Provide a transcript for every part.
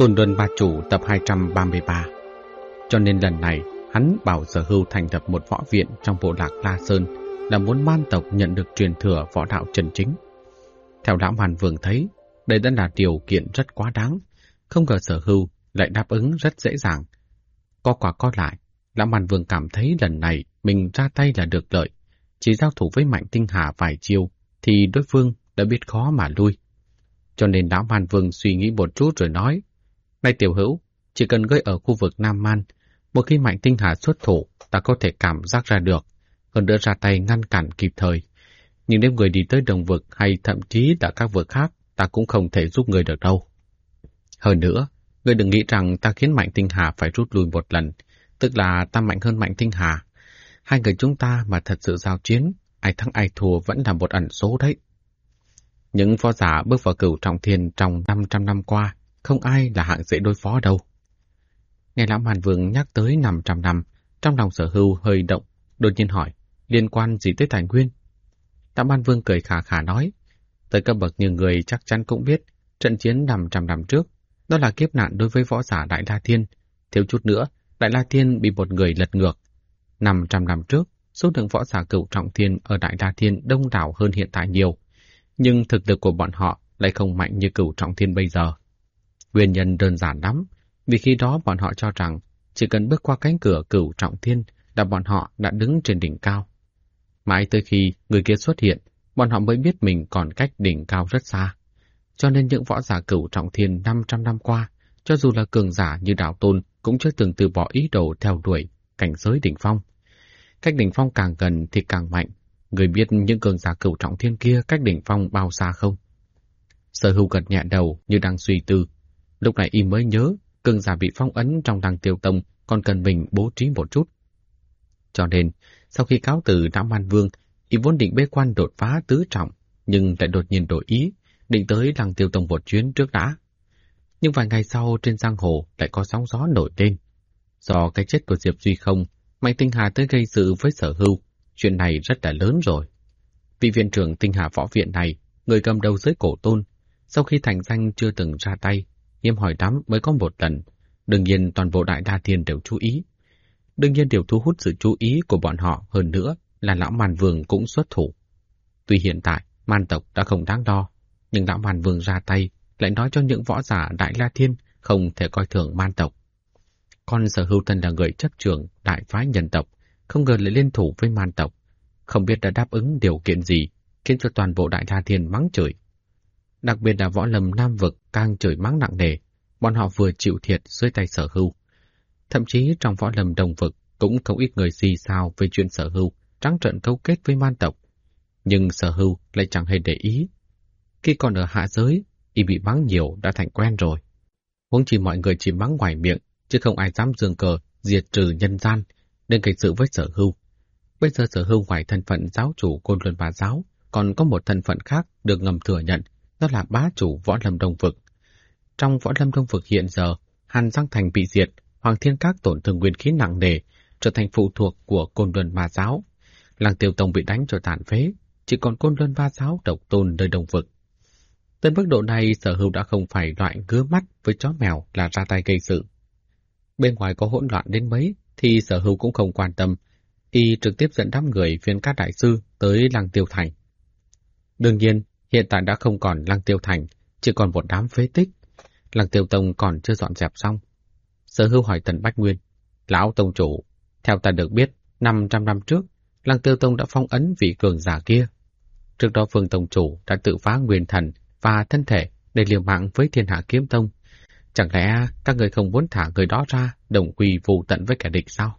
Côn Luân Ba Chủ tập 233. Cho nên lần này, hắn bảo Sở Hưu thành lập một võ viện trong bộ lạc La Sơn là muốn man tộc nhận được truyền thừa võ đạo chân chính. Theo Lão Man Vương thấy, đây đã là điều kiện rất quá đáng, không ngờ Sở Hưu lại đáp ứng rất dễ dàng. Có quả có lại, Lão Man Vương cảm thấy lần này mình ra tay là được lợi, chỉ giao thủ với Mạnh Tinh Hà vài chiêu thì đối phương đã biết khó mà lui. Cho nên Lão Man Vương suy nghĩ một chút rồi nói: "Này tiểu hữu, chỉ cần ngươi ở khu vực Nam Man, một khi Mạnh Tinh Hà xuất thủ, ta có thể cảm giác ra được, hơn nữa ra tay ngăn cản kịp thời. Nhưng nếu người đi tới đồng vực hay thậm chí là các vực khác, ta cũng không thể giúp người được đâu. Hơn nữa, ngươi đừng nghĩ rằng ta khiến Mạnh Tinh Hà phải rút lui một lần, tức là ta mạnh hơn Mạnh Tinh Hà. Hai người chúng ta mà thật sự giao chiến, ai thắng ai thua vẫn là một ẩn số đấy. Những võ giả bước vào Cửu Trọng Thiên trong 500 năm qua, không ai là hạng dễ đối phó đâu." Nghe Lão Man Vương nhắc tới 500 năm, trong lòng Sở Hưu hơi động, đột nhiên hỏi: "Liên quan gì tới tài nguyên?" Lão Man Vương cười khà khà nói: "Tới cấp bậc như người chắc chắn cũng biết, trận chiến 500 năm trước, đó là kiếp nạn đối với võ giả Đại La Thiên. Thiếu chút nữa, Đại La Thiên bị một người lật ngược. 500 năm trước, số lượng võ giả Cửu Trọng Thiên ở Đại La Thiên đông đảo hơn hiện tại nhiều, nhưng thực lực của bọn họ lại không mạnh như Cửu Trọng Thiên bây giờ. Nguyên nhân đơn giản lắm, vì khi đó bọn họ cho rằng chỉ cần bước qua cánh cửa Cửu Trọng Thiên là bọn họ đã đứng trên đỉnh cao. Mãi tới khi người kia xuất hiện, bọn họ mới biết mình còn cách đỉnh cao rất xa. Cho nên những võ giả Cửu Trọng Thiên 500 năm qua, cho dù là cường giả như Đạo Tôn cũng chưa từng từ bỏ ý đồ theo đuổi cảnh giới đỉnh phong. Cách đỉnh phong càng gần thì càng mạnh. Người biết những cường giả Cửu Trọng Thiên kia cách đỉnh phong bao xa không?" Sở Hưu gật nhẹ đầu như đang suy tư. Lúc này y mới nhớ cường giả bị phong ấn trong Đăng Tiêu Tông còn cần mình bố trí một chút. Cho nên, sau khi cáo từ Lão Man Vương, y vốn định bế quan đột phá tứ trọng, nhưng lại đột nhiên đổi ý, định tới Đăng Tiêu Tông một chuyến trước đã. Nhưng vài ngày sau trên giang hồ lại có sóng gió nổi lên. Do cái chết của Diệp Duy Không, Mạnh Tinh Hà tới gây sự với Sở Hưu, chuyện này rất là lớn rồi. Vị viện trưởng Tinh Hà Võ Viện này, người cầm đầu giới Cổ Tôn, sau khi thành danh chưa từng ra tay, hiếm hỏi lắm mới có một lần. Đương nhiên toàn bộ Đại La Thiên đều chú ý. Đương nhiên điều thu hút sự chú ý của bọn họ hơn nữa là Lão Man Vương cũng xuất thủ. Tuy hiện tại man tộc đã không đáng đo, nhưng Lão Man Vương ra tay lại nói cho những võ giả Đại La Thiên không thể coi thường man tộc. Còn Sở Hưu thân là người chấp trưởng đại phái nhân tộc, không ngờ lại liên thủ với man tộc, không biết đã đáp ứng điều kiện gì, khiến cho toàn bộ Đại La Thiên mắng chửi. Đặc biệt là võ lâm Nam vực càng chửi mắng nặng nề, bọn họ vừa chịu thiệt dưới tay Sở Hưu. Thậm chí trong võ lâm Đông vực cũng không ít người xì xào về chuyện Sở Hưu trắng trợn cấu kết với man tộc. Nhưng Sở Hưu lại chẳng hề để ý. Khi còn ở hạ giới, y bị mắng nhiều đã thành quen rồi. Huống chỉ mọi người chỉ mắng ngoài miệng, chứ không ai dám giương cờ diệt trừ nhân gian, nên gây sự với Sở Hưu. Bây giờ Sở Hưu ngoài thân phận giáo chủ Côn Luân Bá Giáo, còn có một thân phận khác được ngầm thừa nhận, đó là bá chủ võ lâm Đông vực. Trong võ lâm Đông vực hiện giờ, Hàn Giang Thành bị diệt, Hoàng Thiên Các tổn thương nguyên khí nặng nề, trở thành phụ thuộc của Côn Luân Bá Giáo. Lăng Tiêu Tông bị đánh cho tàn phế, chỉ còn Côn Luân Bá Giáo độc tôn nơi Đông vực. Tới mức độ này, Sở Hưu đã không phải loại ngứa mắt với chó mèo là ra tay gây sự. Bên ngoài có hỗn loạn đến mấy thì Sở Hưu cũng không quan tâm, y trực tiếp dẫn đám người Viên Cát Đại Sư tới Lăng Tiêu Thành. Đương nhiên, hiện tại đã không còn Lăng Tiêu Thành, chỉ còn một đám phế tích. Lăng Tiêu Tông còn chưa dọn dẹp xong. Sở Hưu hỏi Tần Bách Nguyên: "Lão tông chủ, theo ta được biết, 500 năm trước, Lăng Tiêu Tông đã phong ấn vị cường giả kia. Trước đó Phương tông chủ đã tự phá nguyên thần và thân thể để liều mạng với Thiên Hạ Kiếm Tông. Chẳng lẽ các người không muốn thả người đó ra, đồng quy vô tận với kẻ địch sao?"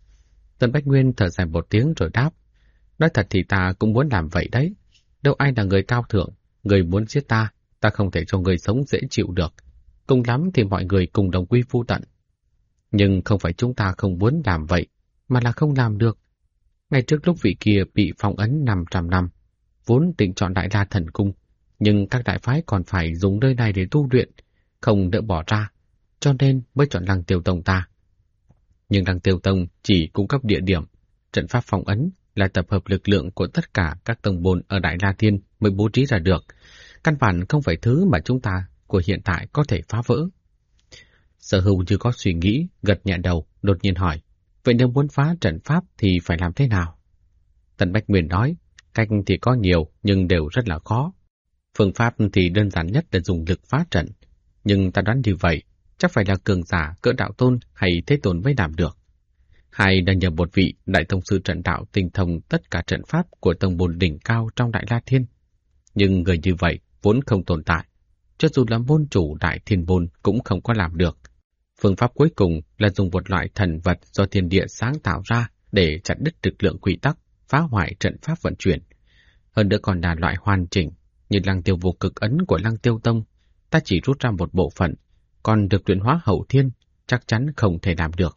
Tần Bách Nguyên thở dài một tiếng rồi đáp: "Nói thật thì ta cũng muốn làm vậy đấy. Đâu ai là người cao thượng, người muốn giết ta, ta không thể cho người sống dễ chịu được. Cùng lắm thì mọi người cùng đồng quy vô tận. Nhưng không phải chúng ta không muốn làm vậy, mà là không làm được. Ngay trước lúc vị kia bị phong ấn 500 năm, vốn định chọn Đại La Thần Cung, nhưng các đại phái còn phải dùng nơi này để tu luyện, không đỡ bỏ ra, cho nên mới chọn Lăng Tiêu Tông ta. Nhưng Lăng Tiêu Tông chỉ cung cấp địa điểm, trận pháp phong ấn là tập hợp lực lượng của tất cả các tông môn ở Đại La Thiên mới bố trí ra được, căn bản không phải thứ mà chúng ta của hiện tại có thể phá vỡ. Sở Hưu như có suy nghĩ, gật nhẹ đầu, đột nhiên hỏi, vậy nếu muốn phá trận pháp thì phải làm thế nào? Tần Bách Nguyên nói, cách thì có nhiều nhưng đều rất là khó. Phương pháp thì đơn giản nhất là dùng lực phá trận, nhưng ta đoán như vậy, chắc phải là cường giả cỡ đạo tôn hay thế tôn mới làm được. Hay là nhờ một vị đại tông sư trận đạo tinh thông tất cả trận pháp của tông môn đỉnh cao trong Đại La Thiên. Nhưng người như vậy vốn không tồn tại, cho dù là môn chủ Đại Thiên môn cũng không có làm được. Phương pháp cuối cùng là dùng một loại thần vật do thiên địa sáng tạo ra để chặt đứt lực lượng quy tắc, phá hoại trận pháp vận chuyển. Hơn nữa còn là loại hoàn chỉnh, như Lăng Tiêu Vô Cực Ấn của Lăng Tiêu Tông, ta chỉ rút ra một bộ phận, còn được luyện hóa hậu thiên, chắc chắn không thể làm được.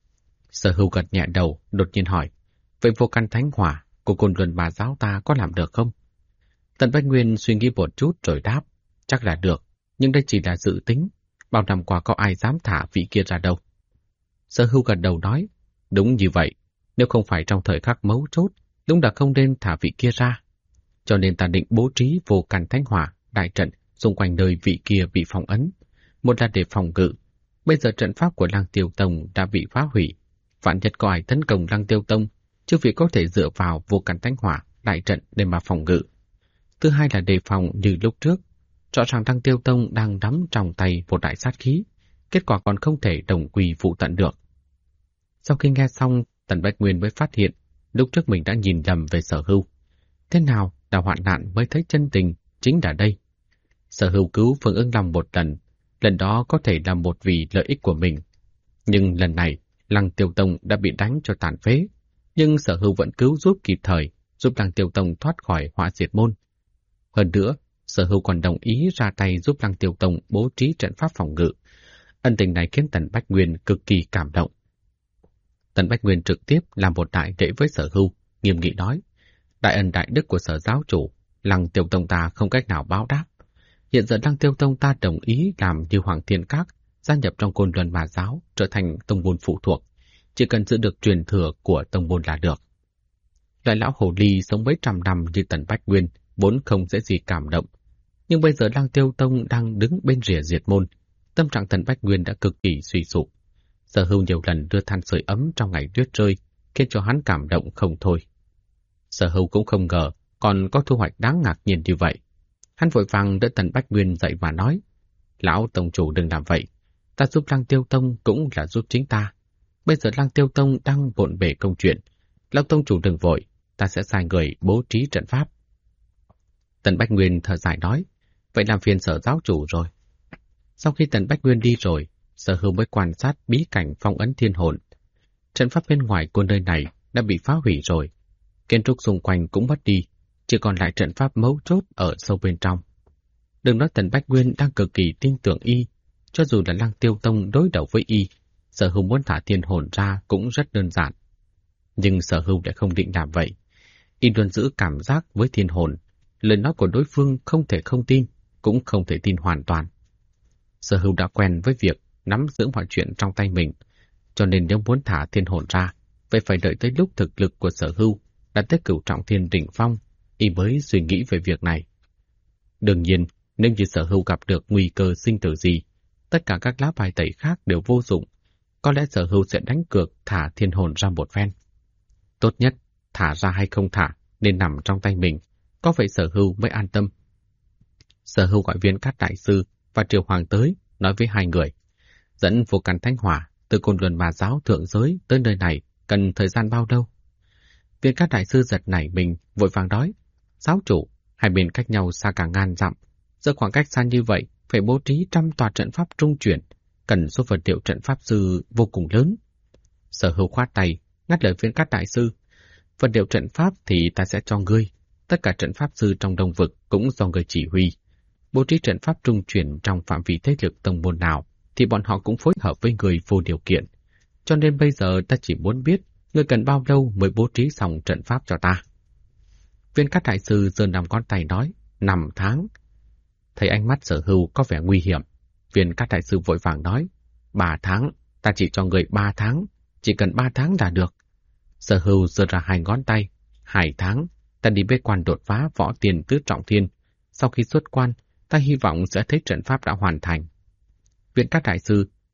Sở Hưu gật nhẹ đầu, đột nhiên hỏi, vậy Vô Căn Thánh Hỏa của Côn Luân Bà Giáo ta có làm được không? Tần Bách Nguyên suy nghĩ một chút rồi đáp, chắc là được, nhưng đây chỉ là dự tính, bao năm qua có ai dám thả vị kia ra đâu. Sở Hưu gật đầu nói, đúng như vậy, nếu không phải trong thời khắc mấu chốt, đúng là không nên thả vị kia ra. Cho nên ta định bố trí Vô Căn Thánh Hỏa đại trận xung quanh nơi vị kia bị phong ấn. Một là để phòng ngự. Bây giờ trận pháp của Lăng Tiêu Tông đã bị phá hủy. Vạn nhất có ai tấn công Lăng Tiêu Tông, chư vị có thể dựa vào Vô Căn Thánh Hỏa đại trận để mà phòng ngự. Thứ hai là đề phòng như lúc trước. Rõ ràng Lăng Tiêu Tông đang nắm trong tay một đại sát khí, kết quả còn không thể đồng quy phụ tận được. Sau khi nghe xong, Tần Bách Nguyên mới phát hiện lúc trước mình đã nhìn lầm về Sở Hưu. Thế nào là hoạn nạn mới thấy chân tình, chính là đây. Sở Hưu cứu Phương Ưng Long một lần đó có thể là một vì lợi ích của mình. Nhưng lần này, Lăng Tiêu Tông đã bị đánh cho tàn phế, nhưng Sở Hưu vẫn cứu giúp kịp thời, giúp Lăng Tiêu Tông thoát khỏi họa diệt môn. Hơn nữa, Sở Hưu còn đồng ý ra tay giúp Lăng Tiêu Tông bố trí trận pháp phòng ngự. Ân tình này khiến Tần Bách Nguyên cực kỳ cảm động. Tần Bách Nguyên trực tiếp làm một đại lễ với Sở Hưu, nghiêm nghị nói, đại ân đại đức của Sở giáo chủ, Lăng Tiêu Tông ta không cách nào báo đáp. Hiện giờ Lăng Tiêu Tông ta đồng ý làm như Hoàng Thiên Các, gia nhập trong Côn Luân Bà Giáo, trở thành tông môn phụ thuộc, chỉ cần giữ được truyền thừa của tông môn là được. Loại lão hồ ly sống mấy trăm năm như Tần Bách Nguyên vốn không dễ gì cảm động, nhưng bây giờ Lăng Tiêu Tông đang đứng bên rìa diệt môn, tâm trạng Tần Bách Nguyên đã cực kỳ suy sụp. Sở Hưu nhiều lần đưa than sưởi ấm trong ngày tuyết rơi, khiến cho hắn cảm động không thôi. Sở Hưu cũng không ngờ còn có thu hoạch đáng ngạc nhiên như vậy. Hắn vội vàng đỡ Tần Bách Nguyên dậy và nói, lão tông chủ đừng làm vậy, ta giúp Lăng Tiêu Tông cũng là giúp chính ta. Bây giờ Lăng Tiêu Tông đang bộn bề công chuyện, lão tông chủ đừng vội, ta sẽ sai người bố trí trận pháp. Tần Bách Nguyên thở dài nói, vậy làm phiền Sở giáo chủ rồi. Sau khi Tần Bách Nguyên đi rồi, Sở Hưu mới quan sát bí cảnh phong ấn thiên hồn. Trận pháp bên ngoài của nơi này đã bị phá hủy rồi, kiến trúc xung quanh cũng mất đi, chỉ còn lại trận pháp mấu chốt ở sâu bên trong. Đừng nói Tần Bách Nguyên đang cực kỳ tin tưởng y, cho dù là Lăng Tiêu Tông đối đầu với y, Sở Hưu muốn thả thiên hồn ra cũng rất đơn giản. Nhưng Sở Hưu lại không định làm vậy. Y luôn giữ cảm giác với thiên hồn, lời nói của đối phương không thể không tin, cũng không thể tin hoàn toàn. Sở Hưu đã quen với việc nắm giữ mọi chuyện trong tay mình, cho nên nếu muốn thả thiên hồn ra, vậy phải đợi tới lúc thực lực của Sở Hưu đạt tới cửu trọng thiên đỉnh phong, y mới suy nghĩ về việc này. Đương nhiên, nếu như Sở Hưu gặp được nguy cơ sinh tử gì, tất cả các lá bài tẩy khác đều vô dụng, có lẽ Sở Hưu sẽ đánh cược thả thiên hồn ra một phen. Tốt nhất, thả ra hay không thả, nên nằm trong tay mình, có vậy Sở Hưu mới an tâm. Sở Hưu gọi Viên Cát đại sư và Triều Hoàng tới, nói với hai người, dẫn Vô Căn Thánh Hỏa từ Côn Luân Bà Giáo thượng giới tới nơi này cần thời gian bao lâu? Viên Cát đại sư giật nảy mình, vội vàng nói, giáo chủ, hai bên cách nhau xa cả ngàn dặm, giờ khoảng cách xa như vậy, phải bố trí 100 tòa trận pháp trung chuyển, cần số vật liệu trận pháp sư vô cùng lớn. Sở Hưu khoát tay, ngắt lời Viên Cát đại sư, vật liệu trận pháp thì ta sẽ cho ngươi, tất cả trận pháp sư trong Đông Vực cũng do ngươi chỉ huy. Bố trí trận pháp trung chuyển trong phạm vi thế lực tông môn nào, thì bọn họ cũng phối hợp với người vô điều kiện. Cho nên bây giờ ta chỉ muốn biết, ngươi cần bao lâu mới bố trí xong trận pháp cho ta. Viên Cát đại sư giơ 5 ngón tay nói, 5 tháng. Thấy ánh mắt Sở Hưu có vẻ nguy hiểm, Viên Cát đại sư vội vàng nói, 3 tháng, ta chỉ cho người 3 tháng, chỉ cần 3 tháng là được. Sở Hưu giơ ra 2 ngón tay, 2 tháng, ta đi bế quan đột phá võ tiền tứ trọng thiên. Sau khi xuất quan, ta hy vọng sẽ thấy trận pháp đã hoàn thành. Viên Cát đại sư,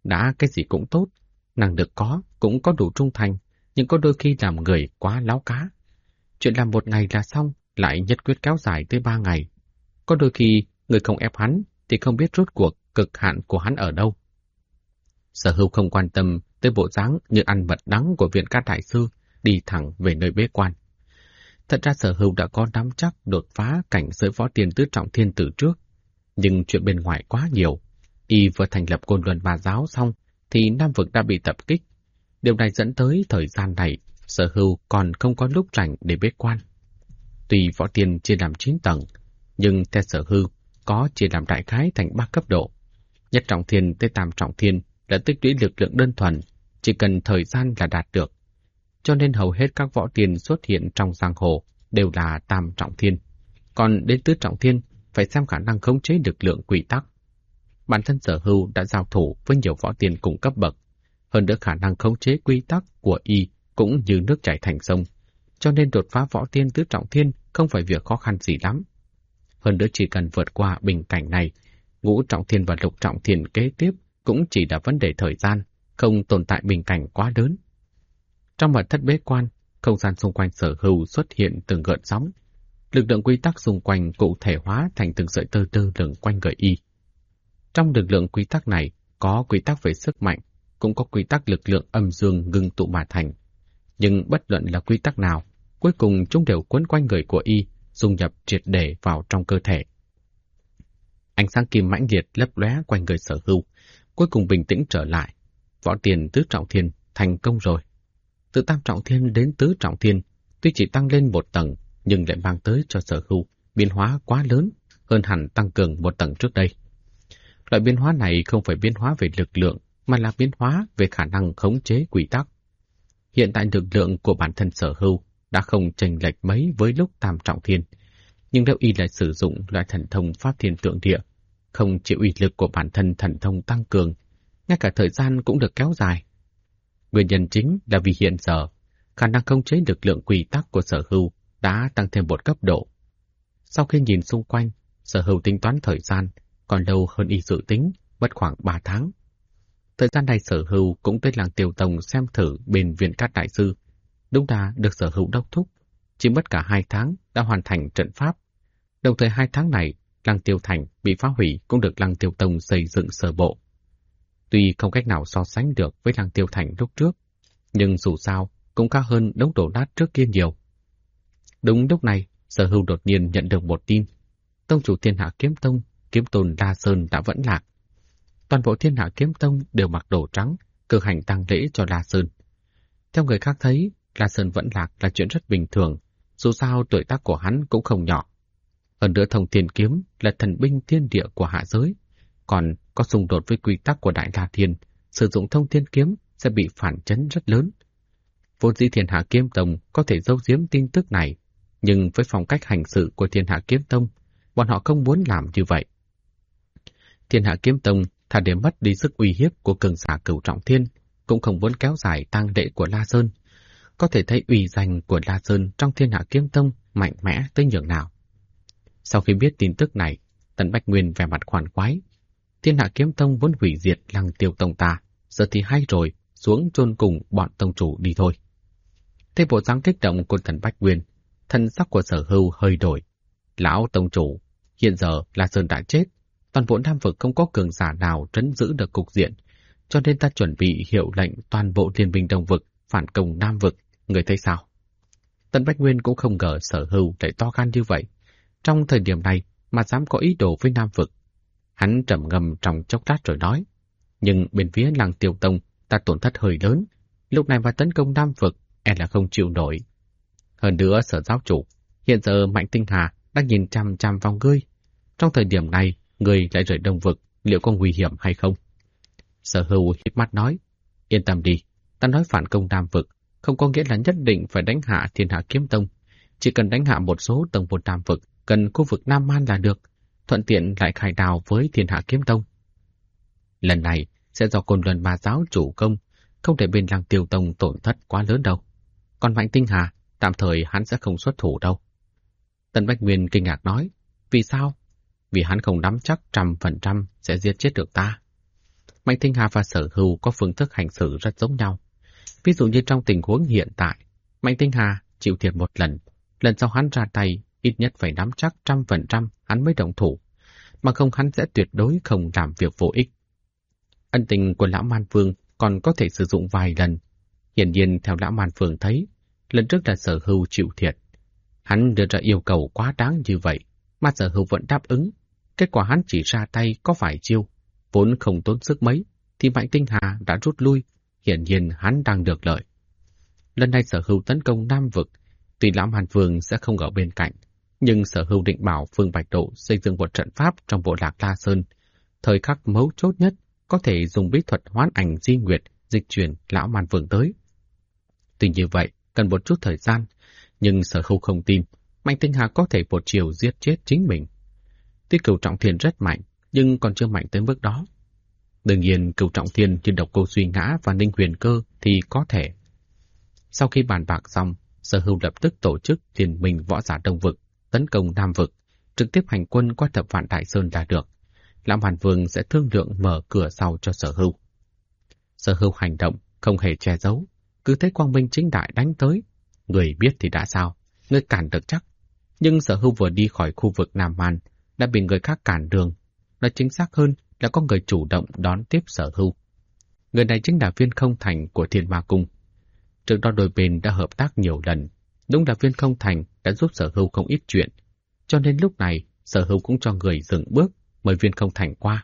đã cái gì cũng tốt, năng lực có, cũng có đủ trung thành, nhưng có đôi khi làm người quá láo cá. Chuyện làm một ngày là xong, lại nhất quyết kéo dài tới 3 ngày. Có đôi khi, người không ép hắn, thì không biết rốt cuộc cực hạn của hắn ở đâu. Sở Hưu không quan tâm tới bộ dáng như ăn mật đắng của Viện Cát Đại Sư, đi thẳng về nơi bế quan. Thật ra Sở Hưu đã có nắm chắc đột phá cảnh giới võ tiên tứ trọng thiên từ trước, nhưng chuyện bên ngoài quá nhiều. Y vừa thành lập Côn Luân Ma Giáo xong, thì Nam Vực đã bị tập kích. Điều này dẫn tới thời gian này, Sở Hưu còn không có lúc rảnh để bế quan. Tuy võ tiên chia làm 9 tầng, nhưng theo Sở Hưu có chia làm đại khái thành 3 cấp độ. Nhất trọng thiên tới tam trọng thiên là tích lũy lực lượng đơn thuần, chỉ cần thời gian là đạt được. Cho nên hầu hết các võ tiên xuất hiện trong giang hồ đều là tam trọng thiên. Còn đến tứ trọng thiên phải xem khả năng khống chế lực lượng quy tắc. Bản thân Sở Hưu đã giao thủ với nhiều võ tiên cùng cấp bậc, hơn nữa khả năng khống chế quy tắc của y cũng như nước chảy thành sông, cho nên đột phá võ tiên tứ trọng thiên không phải việc khó khăn gì lắm. Hơn nữa chỉ cần vượt qua bình cảnh này, ngũ trọng thiên và lục trọng thiên kế tiếp cũng chỉ là vấn đề thời gian, không tồn tại bình cảnh quá lớn. Trong mật thất bế quan, không gian xung quanh Sở Hưu xuất hiện từng gợn sóng. Lực lượng quy tắc xung quanh cụ thể hóa thành từng sợi tơ tơ lửng quanh người y. Trong lực lượng quy tắc này, có quy tắc về sức mạnh, cũng có quy tắc lực lượng âm dương ngưng tụ mà thành. Nhưng bất luận là quy tắc nào, cuối cùng chúng đều quấn quanh người của y, dung nhập triệt để vào trong cơ thể. Ánh sáng kim mãnh liệt lấp lóe quanh người Sở Hưu, cuối cùng bình tĩnh trở lại. Võ tiên tứ trọng thiên thành công rồi. Từ tam trọng thiên đến tứ trọng thiên, tuy chỉ tăng lên một tầng, nhưng lại mang tới cho Sở Hưu biến hóa quá lớn, hơn hẳn tăng cường một tầng trước đây. Loại biến hóa này không phải biến hóa về lực lượng, mà là biến hóa về khả năng khống chế quy tắc. Hiện tại lực lượng của bản thân Sở Hưu đã không chênh lệch mấy với lúc tam trọng thiên, nhưng nếu y lại sử dụng loại thần thông pháp thiên tượng địa, không chịu uy lực của bản thân thần thông tăng cường, ngay cả thời gian cũng được kéo dài. Nguyên nhân chính là vì hiện giờ, khả năng khống chế lực lượng quy tắc của Sở Hưu đã tăng thêm một cấp độ. Sau khi nhìn xung quanh, Sở Hưu tính toán thời gian còn lâu hơn y dự tính, mất khoảng 3 tháng. Thời gian này Sở Hưu cũng tới làng Tiêu Tông xem thử bên Viện Cát Đại Sư. Đúng là được Sở Hưu đốc thúc, chỉ mất cả 2 tháng đã hoàn thành trận pháp. Đồng thời 2 tháng này, làng Tiêu Thành bị phá hủy cũng được làng Tiêu Tông xây dựng sơ bộ. Tuy không cách nào so sánh được với làng Tiêu Thành lúc trước, nhưng dù sao cũng khá hơn đống đổ nát trước kia nhiều. Đúng lúc này, Sở Hưu đột nhiên nhận được một tin. Tông chủ Thiên Hạ Kiếm Tông, kiếm tôn La Sơn đã vẫn lạc. Toàn bộ Thiên Hạ Kiếm Tông đều mặc đồ trắng, cử hành tang lễ cho La Sơn. Theo người khác thấy, La Sơn vẫn lạc là chuyện rất bình thường, dù sao tuổi tác của hắn cũng không nhỏ. Hơn nữa Thông Thiên Kiếm là thần binh thiên địa của hạ giới, còn có xung đột với quy tắc của Đại La Thiên, sử dụng Thông Thiên Kiếm sẽ bị phản chấn rất lớn. Vốn dĩ Thiên Hạ Kiếm Tông có thể giấu giếm tin tức này, nhưng với phong cách hành sự của Thiên Hạ Kiếm Tông, bọn họ không muốn làm như vậy. Thiên Hạ Kiếm Tông thà để mất đi sức uy hiếp của cường giả cửu trọng thiên, cũng không muốn kéo dài tang lễ của La Sơn. Có thể thấy uy danh của La Sơn trong Thiên Hạ Kiếm Tông mạnh mẽ tới nhường nào. Sau khi biết tin tức này, Tần Bách Nguyên vẻ mặt khoan khoái. Thiên Hạ Kiếm Tông muốn hủy diệt Lăng Tiêu Tông ta, giờ thì hay rồi, xuống chôn cùng bọn tông chủ đi thôi. Thấy bộ dáng kích động của Tần Bách Nguyên, thân sắc của Sở Hưu hơi đổi. Lão tông chủ, hiện giờ La Sơn đã chết, toàn bộ Nam Vực không có cường giả nào trấn giữ được cục diện, cho nên ta chuẩn bị hiệu lệnh toàn bộ Liên minh Đông Vực phản công Nam Vực, người thấy sao? Tần Bách Nguyên cũng không ngờ Sở Hưu lại to gan như vậy. Trong thời điểm này mà dám có ý đồ với Nam Vực. Hắn trầm ngâm trong chốc lát rồi nói, nhưng bên phía Lăng Tiêu Tông ta tổn thất hơi lớn, lúc này mà tấn công Nam Vực e là không chịu nổi. Hơn nữa Sở giáo chủ, hiện giờ Mạnh Tinh Hà đang nhìn chằm chằm vào ngươi. Trong thời điểm này, ngươi lại rời Đông Vực, liệu có nguy hiểm hay không? Sở Hưu híp mắt nói, yên tâm đi, ta nói phản công Nam Vực, không có nghĩa là nhất định phải đánh hạ Thiên Hạ Kiếm Tông. Chỉ cần đánh hạ một số tầng một Nam Vực, gần khu vực Nam Man là được, thuận tiện lại khai đào với Thiên Hạ Kiếm Tông. Lần này sẽ do Côn Luân Ma Giáo chủ công, không để bên Lăng Tiêu Tông tổn thất quá lớn đâu. Còn Mạnh Tinh Hà, tạm thời hắn sẽ không xuất thủ đâu. Tần Bách Nguyên kinh ngạc nói, vì sao? Vì hắn không nắm chắc 100% sẽ giết chết được ta. Mạnh Tinh Hà và Sở Hưu có phương thức hành xử rất giống nhau. Ví dụ như trong tình huống hiện tại, Mạnh Tinh Hà chịu thiệt một lần sau hắn ra tay ít nhất phải nắm chắc 100% hắn mới động thủ, mà không hắn sẽ tuyệt đối không làm việc vô ích. Ân tình của Lão Man Vương còn có thể sử dụng vài lần. Hiển nhiên theo Lão Man Vương thấy, lần trước là Sở Hưu chịu thiệt. Hắn đưa ra yêu cầu quá đáng như vậy, mà Sở Hưu vẫn đáp ứng. Kết quả hắn chỉ ra tay có vài chiêu, vốn không tốn sức mấy, thì Mạnh Tinh Hà đã rút lui. Hiển nhiên hắn đang được lợi. Lần này Sở Hưu tấn công Nam Vực, tuy Lão Man Vương sẽ không ở bên cạnh, nhưng Sở Hưu định bảo Phương Bạch Độ xây dựng một trận pháp trong bộ lạc La Sơn. Thời khắc mấu chốt nhất có thể dùng bí thuật hoán ảnh di nguyệt dịch chuyển Lão Man Vương tới. Tuy như vậy, cần một chút thời gian, nhưng Sở Hưu không tin Mạnh Tinh Hà có thể một chiều giết chết chính mình. Tuy Cửu Trọng Thiên rất mạnh, nhưng còn chưa mạnh tới mức đó. Đương nhiên, Cửu Trọng Thiên như Độc Cô Suy Ngã và Ninh Huyền Cơ thì có thể. Sau khi bàn bạc xong, Sở Hưu lập tức tổ chức Thiên Minh Võ Giả Đông Vực tấn công Nam Vực, trực tiếp hành quân qua Thập Vạn Đại Sơn là được. Lão Man Vương sẽ thương lượng mở cửa sau cho Sở Hưu. Sở Hưu hành động không hề che giấu, cứ thấy quang minh chính đại đánh tới. Người biết thì đã sao, người cản được chắc. Nhưng Sở Hưu vừa đi khỏi khu vực Nam Man đã bị người khác cản đường. Nói chính xác hơn là có người chủ động đón tiếp Sở Hưu. Người này chính là Viên Không Thành của Thiên Ma Cung. Trước đó đôi bên đã hợp tác nhiều lần. Đúng là Viên Không Thành đã giúp Sở Hưu không ít chuyện. Cho nên lúc này Sở Hưu cũng cho người dừng bước mời Viên Không Thành qua.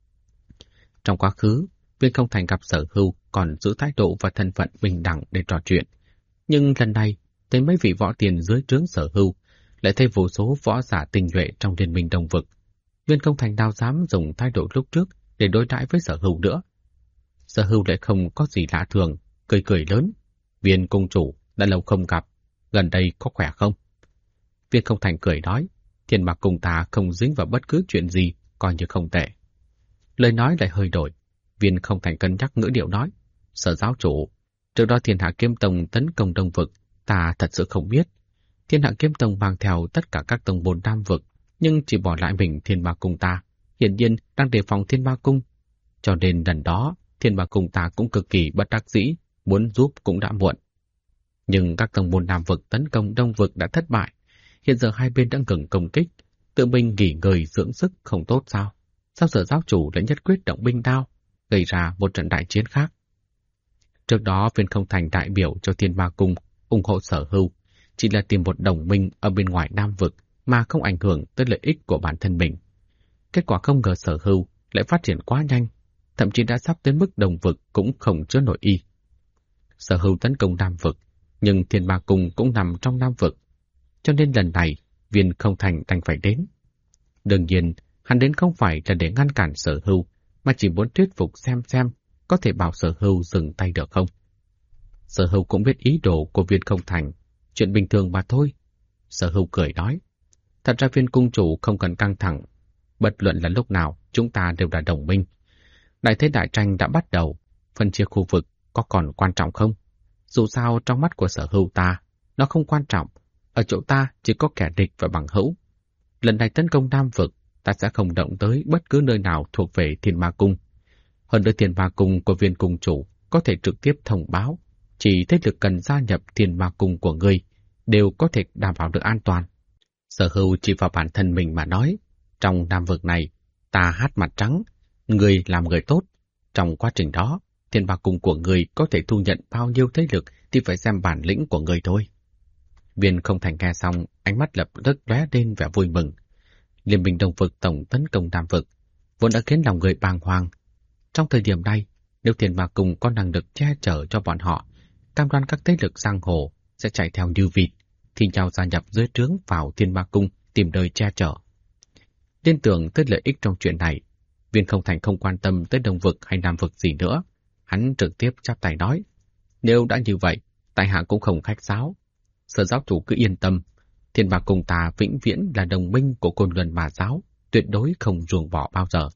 Trong quá khứ, Viên Không Thành gặp Sở Hưu còn giữ thái độ và thân phận bình đẳng để trò chuyện. Nhưng lần này, thấy mấy vị võ tiền dưới trướng Sở Hưu, lại thấy vô số võ giả tinh nhuệ trong Liên Minh Đông Vực. Viên Không Thành nào dám dùng thái độ lúc trước để đối đãi với Sở Hưu nữa. Sở Hưu lại không có gì lạ thường, cười cười lớn. Viên cung chủ, đã lâu không gặp, gần đây có khỏe không? Viên Không Thành cười nói, Thiên Mạc cùng ta không dính vào bất cứ chuyện gì, coi như không tệ. Lời nói lại hơi đổi, Viên Không Thành cân nhắc ngữ điệu nói, Sở giáo chủ, trước đó Thiên Hạ Kiếm Tông tấn công Đông Vực, ta thật sự không biết. Thiên Hạ Kiếm Tông mang theo tất cả các tông môn Nam Vực, nhưng chỉ bỏ lại mình Thiên Ma Cung ta, hiển nhiên đang đề phòng Thiên Ma Cung. Cho nên lần đó, Thiên Ma Cung ta cũng cực kỳ bất đắc dĩ, muốn giúp cũng đã muộn. Nhưng các tông môn Nam Vực tấn công Đông Vực đã thất bại, hiện giờ hai bên đang ngừng công kích, tự mình nghỉ ngơi dưỡng sức không tốt sao? Sao Sở giáo chủ lại nhất quyết động binh đao, gây ra một trận đại chiến khác? Trước đó Viên Không Thành đại biểu cho Thiên Ma Cung ủng hộ Sở Hưu, chỉ là tìm một đồng minh ở bên ngoài Nam Vực mà không ảnh hưởng tới lợi ích của bản thân mình. Kết quả không ngờ Sở Hưu lại phát triển quá nhanh, thậm chí đã sắp tới mức Đông Vực cũng không chứa nổi y. Sở Hưu tấn công Nam Vực, nhưng Thiên Ma Cung cũng nằm trong Nam Vực, cho nên lần này Viên Không Thành đành phải đến. Đương nhiên, hắn đến không phải là để ngăn cản Sở Hưu, mà chỉ muốn thuyết phục xem có thể bảo Sở Hưu dừng tay được không. Sở Hưu cũng biết ý đồ của Viên Không Thành, chuyện bình thường mà thôi. Sở Hưu cười nói, thật ra Viên cung chủ không cần căng thẳng, bất luận là lúc nào chúng ta đều là đồng minh. Đại thế đại tranh đã bắt đầu, phân chia khu vực có còn quan trọng không? Dù sao trong mắt của Sở Hưu ta, nó không quan trọng, ở chỗ ta chỉ có kẻ địch và bằng hữu. Lần này tấn công Nam Vực, ta sẽ không động tới bất cứ nơi nào thuộc về Thiên Ma Cung. Hơn nữa Thiên Ma Cung của Viên cung chủ có thể trực tiếp thông báo, chỉ thế lực cần gia nhập Thiên Ma Cung của ngươi đều có thể đảm bảo được an toàn. Sở Hưu chỉ vào bản thân mình mà nói, trong Nam Vực này, ta hát mặt trắng, ngươi làm người tốt. Trong quá trình đó, Thiên Ma Cung của ngươi có thể thu nhận bao nhiêu thế lực thì phải xem bản lĩnh của ngươi thôi. Viên Không Thành nghe xong, ánh mắt lập tức lóe lên vẻ vui mừng. Liên minh Đông Vực tổng tấn công Nam Vực vốn đã khiến lòng người bàng hoàng. Trong thời điểm này, nếu Thiên Ma Cung có năng lực che chở cho bọn họ, cam đoan các thế lực giang hồ sẽ chạy theo như vịt, thì nhau gia nhập dưới trướng vào Thiên Ma Cung tìm nơi che chở. Tin tưởng tới lợi ích trong chuyện này, Viên Không Thành không quan tâm tới Đông Vực hay Nam Vực gì nữa. Hắn trực tiếp chắp tay nói, nếu đã như vậy, tại hạ cũng không khách sáo. Sở giáo chủ cứ yên tâm, Thiên Ma Cung ta vĩnh viễn là đồng minh của Côn Luân Ma giáo, tuyệt đối không ruồng bỏ bao giờ.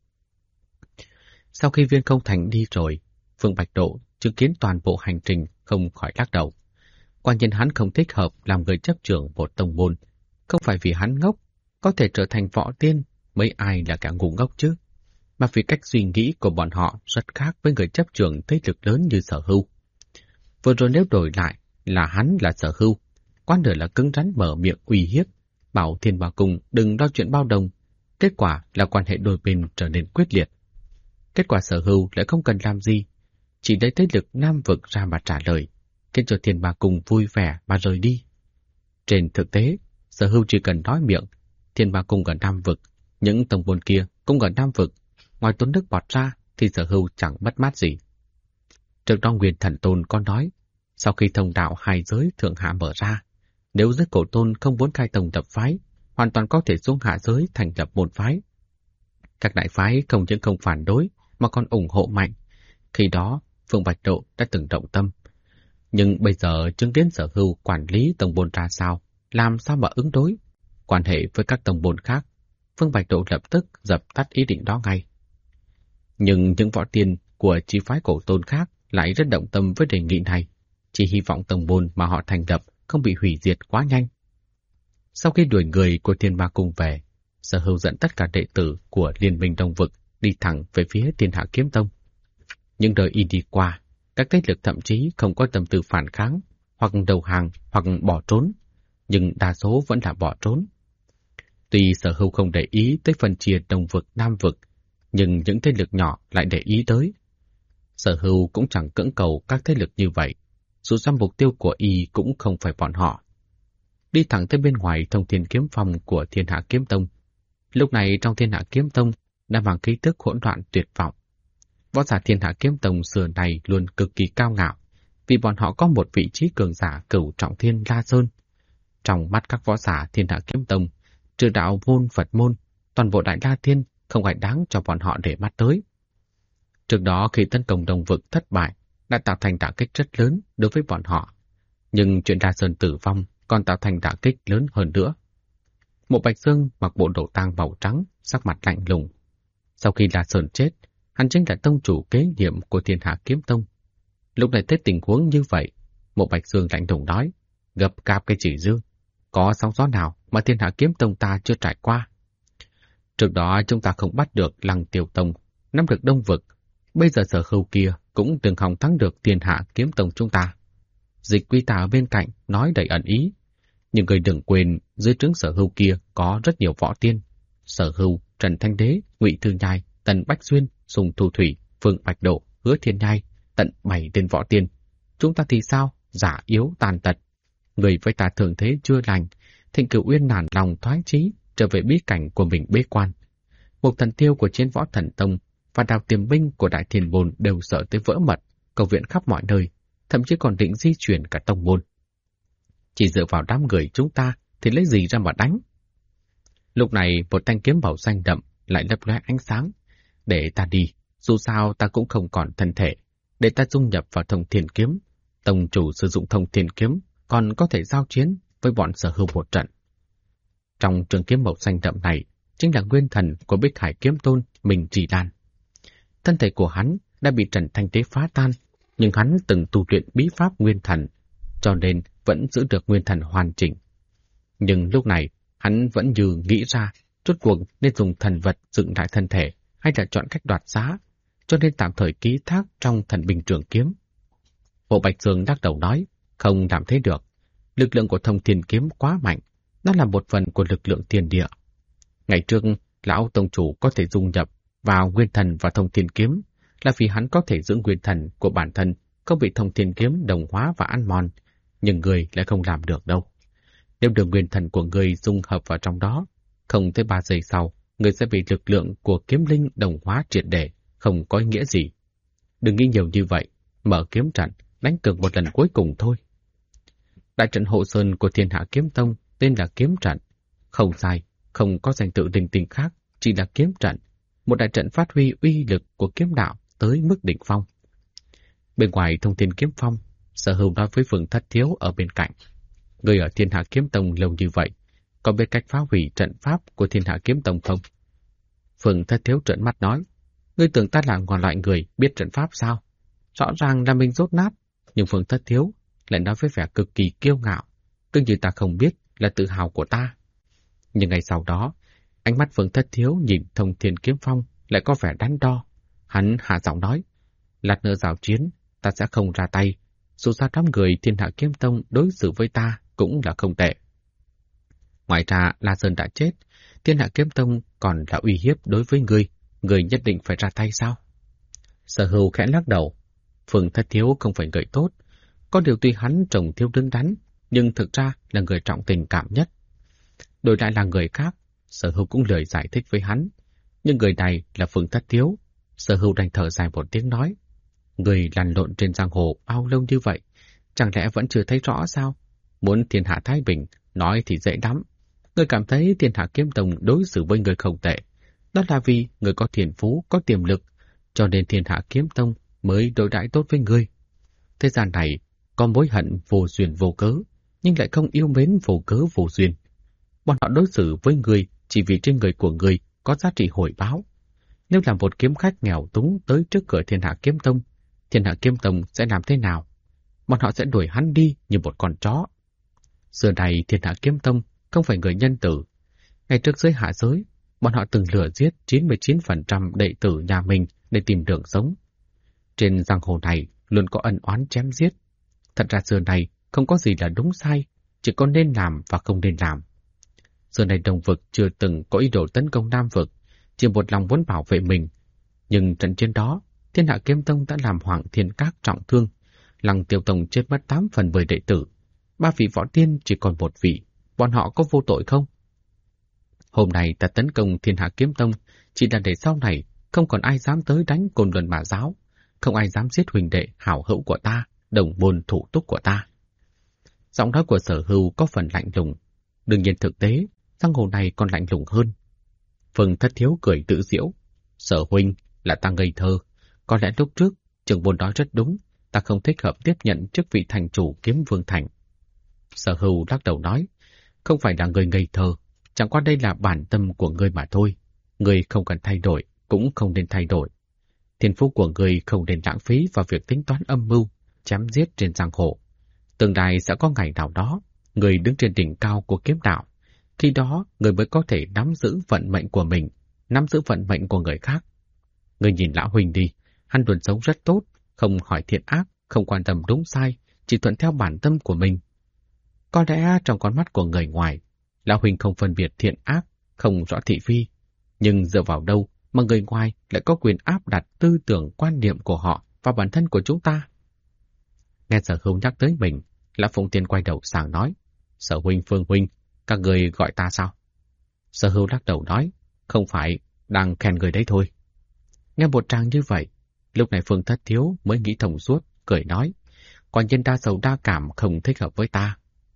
Sau khi Viên Không Thành đi rồi, Phương Bạch Độ chứng kiến toàn bộ hành trình không khỏi lắc đầu. Quả nhiên hắn không thích hợp làm người chấp trưởng một tông môn, không phải vì hắn ngốc, có thể trở thành võ tiên, mấy ai là kẻ ngu ngốc chứ. mà vì cách suy nghĩ của bọn họ rất khác với người chấp trường thế lực lớn như Sở Hưu. Vừa rồi nếu đổi lại là hắn là Sở Hưu, quan nửa là cứng rắn mở miệng uy hiếp, bảo Thiên Bảo Cung đừng lo chuyện bao đồng. Kết quả là quan hệ đôi bên trở nên quyết liệt. Kết quả Sở Hưu lại không cần làm gì, chỉ lấy thế lực Nam Vực ra mà trả lời, khiến cho Thiên Bảo Cung vui vẻ mà rời đi. Trên thực tế, Sở Hưu chỉ cần nói miệng, Thiên Bảo Cung ở Nam Vực, những tông môn kia cũng ở Nam Vực, ngoài tốn nước bọt ra thì Sở Hưu chẳng mất mát gì. Trước đó Nguyên Thần Tôn có nói, sau khi thông đạo hai giới thượng hạ mở ra, nếu giới cổ tôn không muốn khai tông lập phái, hoàn toàn có thể xuống hạ giới thành lập môn phái. Các đại phái không những không phản đối mà còn ủng hộ mạnh. Khi đó, Phương Bạch Độ đã từng động tâm. Nhưng bây giờ chứng kiến Sở Hưu quản lý tông môn ra sao, làm sao mà ứng đối? Quan hệ với các tông môn khác, Phương Bạch Độ lập tức dập tắt ý định đó ngay. Nhưng những võ tiên của chi phái cổ tôn khác lại rất động tâm với đề nghị này, chỉ hy vọng tông môn mà họ thành lập không bị hủy diệt quá nhanh. Sau khi đuổi người của Thiên Ma Cung về, Sở Hưu dẫn tất cả đệ tử của Liên minh Đông Vực đi thẳng về phía Thiên Hạ Kiếm Tông. Nhưng đời y đi qua, các thế lực thậm chí không có tâm tư phản kháng, hoặc đầu hàng, hoặc bỏ trốn, nhưng đa số vẫn là bỏ trốn. Tuy Sở Hưu không để ý tới phần chia Đông Vực, Nam Vực, nhưng những thế lực nhỏ lại để ý tới. Sở Hưu cũng chẳng cưỡng cầu các thế lực như vậy, dù sao mục tiêu của y cũng không phải bọn họ. Đi thẳng tới bên ngoài Thông Thiên Kiếm Phong của Thiên Hạ Kiếm Tông. Lúc này trong Thiên Hạ Kiếm Tông đã mang khí tức hỗn loạn tuyệt vọng. Võ giả Thiên Hạ Kiếm Tông xưa này luôn cực kỳ cao ngạo, vì bọn họ có một vị trí cường giả cửu trọng thiên La Sơn. Trong mắt các võ giả Thiên Hạ Kiếm Tông, trừ đạo môn Phật môn, toàn bộ Đại La Thiên không ai đáng cho bọn họ để mắt tới. Trước đó khi tấn công Đông Vực thất bại, đã tạo thành đả kích rất lớn đối với bọn họ. Nhưng chuyện La Sơn tử vong còn tạo thành đả kích lớn hơn nữa. Mộ Bạch Dương mặc bộ đồ tang màu trắng, sắc mặt lạnh lùng. Sau khi La Sơn chết, hắn chính là tông chủ kế nhiệm của Thiên Hạ Kiếm Tông. Lúc này thấy tình huống như vậy, Mộ Bạch Dương lạnh lùng nói, gấp gáp cái chỉ dư, có sóng gió nào mà Thiên Hạ Kiếm Tông ta chưa trải qua. Trước đó chúng ta không bắt được Lăng Tiêu Tông, nắm được Đông Vực, bây giờ Sở Hưu kia cũng từng hòng thắng được Thiên Hạ Kiếm Tông chúng ta. Dịch Quy Tà ở bên cạnh nói đầy ẩn ý, nhưng người đừng quên dưới trướng Sở Hưu kia có rất nhiều võ tiên. Sở Hưu, Trần Thanh Đế, Ngụy Thư Nhai, Tần Bách Xuyên, Sùng Thu Thủy, Phương Bạch Độ, Hứa Thiên Nhai, tận 7 tên võ tiên. Chúng ta thì sao? Giả yếu tàn tật. Người với ta thường thế chưa lành, Thịnh Cửu Uyên nản lòng thoái chí, trở về bí cảnh của mình bế quan. Một thần tiêu của Chiến Võ Thần Tông và Đào Tiềm Binh của Đại Thiền Môn đều sợ tới vỡ mật, cầu viện khắp mọi nơi, thậm chí còn định di chuyển cả tông môn. Chỉ dựa vào đám người chúng ta thì lấy gì ra mà đánh? Lúc này một thanh kiếm màu xanh đậm lại lấp lóe ánh sáng. Để ta đi, dù sao ta cũng không còn thân thể. Để ta dung nhập vào Thông Thiên Kiếm. Tông chủ sử dụng Thông Thiên Kiếm còn có thể giao chiến với bọn Sở Hưu một trận. Trong trường kiếm màu xanh đậm này chính là nguyên thần của Bích Hải Kiếm Tôn Minh Trì Đan. Thân thể của hắn đã bị Trần Thanh Đế phá tan, nhưng hắn từng tu luyện bí pháp nguyên thần, cho nên vẫn giữ được nguyên thần hoàn chỉnh. Nhưng lúc này, hắn vẫn như nghĩ ra rốt cuộc nên dùng thần vật dựng lại thân thể hay là chọn cách đoạt giá, cho nên tạm thời ký thác trong Thần Binh Trường Kiếm. Bộ Bạch Dương đắc đầu nói, không làm thế được. Lực lượng của Thông Thiên Kiếm quá mạnh, nó là một phần của lực lượng thiên địa. Ngày trước, lão tông chủ có thể dung nhập vào nguyên thần và Thông Thiên Kiếm là vì hắn có thể giữ nguyên thần của bản thân không bị Thông Thiên Kiếm đồng hóa và ăn mòn, nhưng người lại không làm được đâu. Nếu được nguyên thần của người dung hợp vào trong đó, không tới 3 giây sau, người sẽ bị lực lượng của kiếm linh đồng hóa triệt để, không có ý nghĩa gì. Đừng nghĩ nhiều như vậy, mở kiếm trận, đánh cược một lần cuối cùng thôi. Đại trận hộ sơn của Thiên Hạ Kiếm Tông tên là kiếm trận. Không sai, không có danh tự linh tinh khác, chỉ là kiếm trận. Một đại trận phát huy uy lực của kiếm đạo tới mức đỉnh phong. Bên ngoài Thông Thiên Kiếm Phong, Sở Hưu nói với Phượng Thất Thiếu ở bên cạnh. Người ở Thiên Hạ Kiếm Tông lâu như vậy, có biết cách phá hủy trận pháp của Thiên Hạ Kiếm Tông không? Phượng Thất Thiếu trợn mắt nói, ngươi tưởng ta là một loại người biết trận pháp sao? Rõ ràng là mình rốt nát, nhưng Phượng Thất Thiếu lại nói với vẻ cực kỳ kiêu ngạo, cứ như ta không biết là tự hào của ta. Nhưng ngày sau đó, ánh mắt Phượng Thất Thiếu nhìn Thông Thiên Kiếm Phong lại có vẻ đắn đo. Hắn hạ giọng nói, lát nữa giao chiến, ta sẽ không ra tay. Dù sao đám người Thiên Hạ Kiếm Tông đối xử với ta cũng là không tệ. Ngoài ra, La Sơn đã chết, Thiên Hạ Kiếm Tông còn là uy hiếp đối với người nhất định phải ra tay sao? Sở Hưu khẽ lắc đầu. Phương Thất Thiếu không phải người tốt, có điều tuy hắn trông thiếu đứng đắn, nhưng thực ra là người trọng tình cảm nhất. Đổi lại là người khác, Sở Hưu cũng lười giải thích với hắn. Nhưng người này là Phương Thất Thiếu. Sở Hưu đành thở dài một tiếng nói. Người lăn lộn trên giang hồ bao lâu như vậy, chẳng lẽ vẫn chưa thấy rõ sao? Muốn thiên hạ thái bình, nói thì dễ lắm. Người cảm thấy Thiên Hạ Kiếm Tông đối xử với người không tệ. Đó là vì người có thiên phú, có tiềm lực, cho nên Thiên Hạ Kiếm Tông mới đối đãi tốt với người. Thế gian này có mối hận vô duyên vô cớ, nhưng lại không yêu mến vô cớ vô duyên. Bọn họ đối xử với người chỉ vì trên người của người có giá trị hồi báo. Nếu là một kiếm khách nghèo túng tới trước cửa Thiên Hạ Kiếm Tông, Thiên Hạ Kiếm Tông sẽ làm thế nào? Bọn họ sẽ đuổi hắn đi như một con chó. Giờ này Thiên Hạ Kiếm Tông không phải người nhân tử. Ngày trước dưới hạ giới, bọn họ từng lừa giết 99% đệ tử nhà mình để tìm đường sống. Trên giang hồ này luôn có ân oán chém giết. Thật ra giờ này không có gì là đúng sai, chỉ có nên làm và không nên làm. Giờ này Đông Vực chưa từng có ý đồ tấn công Nam Vực, chỉ một lòng muốn bảo vệ mình. Nhưng trận chiến đó, Thiên Hạ Kiếm Tông đã làm Hoàng Thiên Các trọng thương, Lăng Tiêu Tông chết mất 8 phần 10 đệ tử, 3 vị võ tiên chỉ còn 1 vị, bọn họ có vô tội không? Hôm nay ta tấn công Thiên Hạ Kiếm Tông chỉ là để sau này không còn ai dám tới đánh Côn Luân Mã Giáo, không ai dám giết huỳnh đệ hảo hữu của ta, đồng môn thủ túc của ta. Giọng nói của Sở Hưu có phần lạnh lùng, đương nhiên thực tế giang hồ này còn lạnh lùng hơn. Phương Thất Thiếu cười tự giễu, Sở huynh là ta ngây thơ, có lẽ lúc trước trưởng môn nói rất đúng, ta không thích hợp tiếp nhận chức vị thành chủ Kiếm Vương Thành. Sở Hưu lắc đầu nói, không phải là người ngây thơ, chẳng qua đây là bản tâm của ngươi mà thôi. Ngươi không cần thay đổi, cũng không nên thay đổi. Thiên phú của ngươi không nên lãng phí vào việc tính toán âm mưu, chém giết trên giang hồ. Tương lai sẽ có ngày nào đó, ngươi đứng trên đỉnh cao của kiếm đạo. Khi đó, ngươi mới có thể nắm giữ vận mệnh của mình, nắm giữ vận mệnh của người khác. Ngươi nhìn lão huynh đi, hắn luôn sống rất tốt, không hỏi thiện ác, không quan tâm đúng sai, chỉ thuận theo bản tâm của mình. Có lẽ trong con mắt của người ngoài, lão huynh không phân biệt thiện ác, không rõ thị phi, nhưng dựa vào đâu mà người ngoài lại có quyền áp đặt tư tưởng quan niệm của họ vào bản thân của chúng ta? Nghe Sở Hưu nhắc tới mình, Lã Phụng Tiên quay đầu sang nói, Sở huynh, Phương huynh, các người gọi ta sao? Sở Hưu lắc đầu nói, không phải, đang khen người đấy thôi. Nghe một tràng như vậy, lúc này Phương Thất Thiếu mới nghĩ thông suốt, cười nói, quả nhiên đa sầu đa cảm không thích hợp với ta.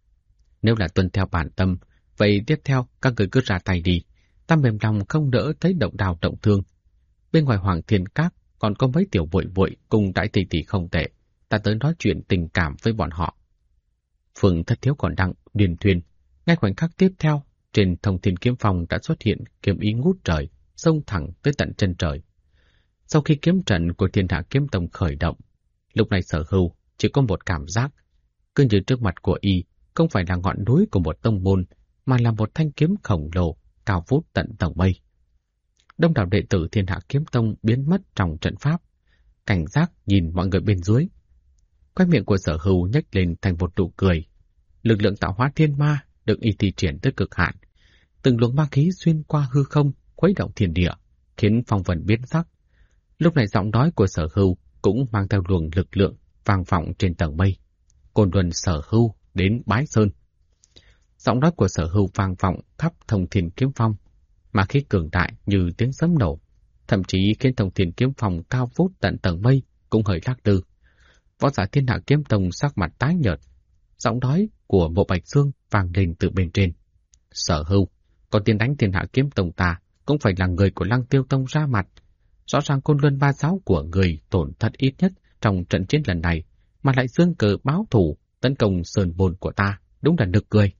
Nếu là tuân theo bản tâm, vậy tiếp theo các người cứ ra tay đi, ta mềm lòng không đỡ thấy động đào động thương. Bên ngoài Hoàng Thiên Các còn có mấy tiểu muội muội cùng đại tỷ tỷ không tệ, ta tới nói chuyện tình cảm với bọn họ. Phương Thất Thiếu còn đang điền thuyền, ngay khoảnh khắc tiếp theo, trên Thông Thiên Kiếm Phong đã xuất hiện kiếm ý ngút trời, xông thẳng tới tận chân trời. Sau khi kiếm trận của Thiên Hạ Kiếm Tông khởi động, lúc này Sở Hưu chỉ có một cảm giác, cứ như trước mặt của y không phải là ngọn núi của một tông môn, mà là một thanh kiếm khổng lồ, cao vút tận tầng mây. Đông đảo đệ tử Thiên Hạ Kiếm Tông biến mất trong trận pháp, cảnh giác nhìn mọi người bên dưới. Khóe miệng của Sở Hưu nhếch lên thành một nụ cười. Lực lượng tạo hóa thiên ma được y thi triển tới cực hạn, từng luồng ma khí xuyên qua hư không, khuấy động thiên địa, khiến phong vân biến sắc. Lúc này giọng nói của Sở Hưu cũng mang theo luồng lực lượng vang vọng trên tầng mây. Côn Luân Sở Hưu đến Bái Sơn. Giọng nói của Sở Hưu vang vọng khắp Thông Thiên Kiếm Phong, mà khí cường đại như tiếng sấm nổ, thậm chí khiến Thông Thiên Kiếm Phong cao vút tận tầng mây cũng hơi lắc lư. Võ giả Thiên Hạ Kiếm Tông sắc mặt tái nhợt. Giọng nói của Mộ Bạch Dương vang lên từ bên trên. Sở Hưu, có tiền đánh Thiên Hạ Kiếm Tông ta cũng phải là người của Lăng Tiêu Tông ra mặt. Rõ ràng Côn Luân Ba Giáo của người tổn thất ít nhất trong trận chiến lần này, mà lại dương cờ báo thù tấn công sơn môn của ta, đúng là nực cười.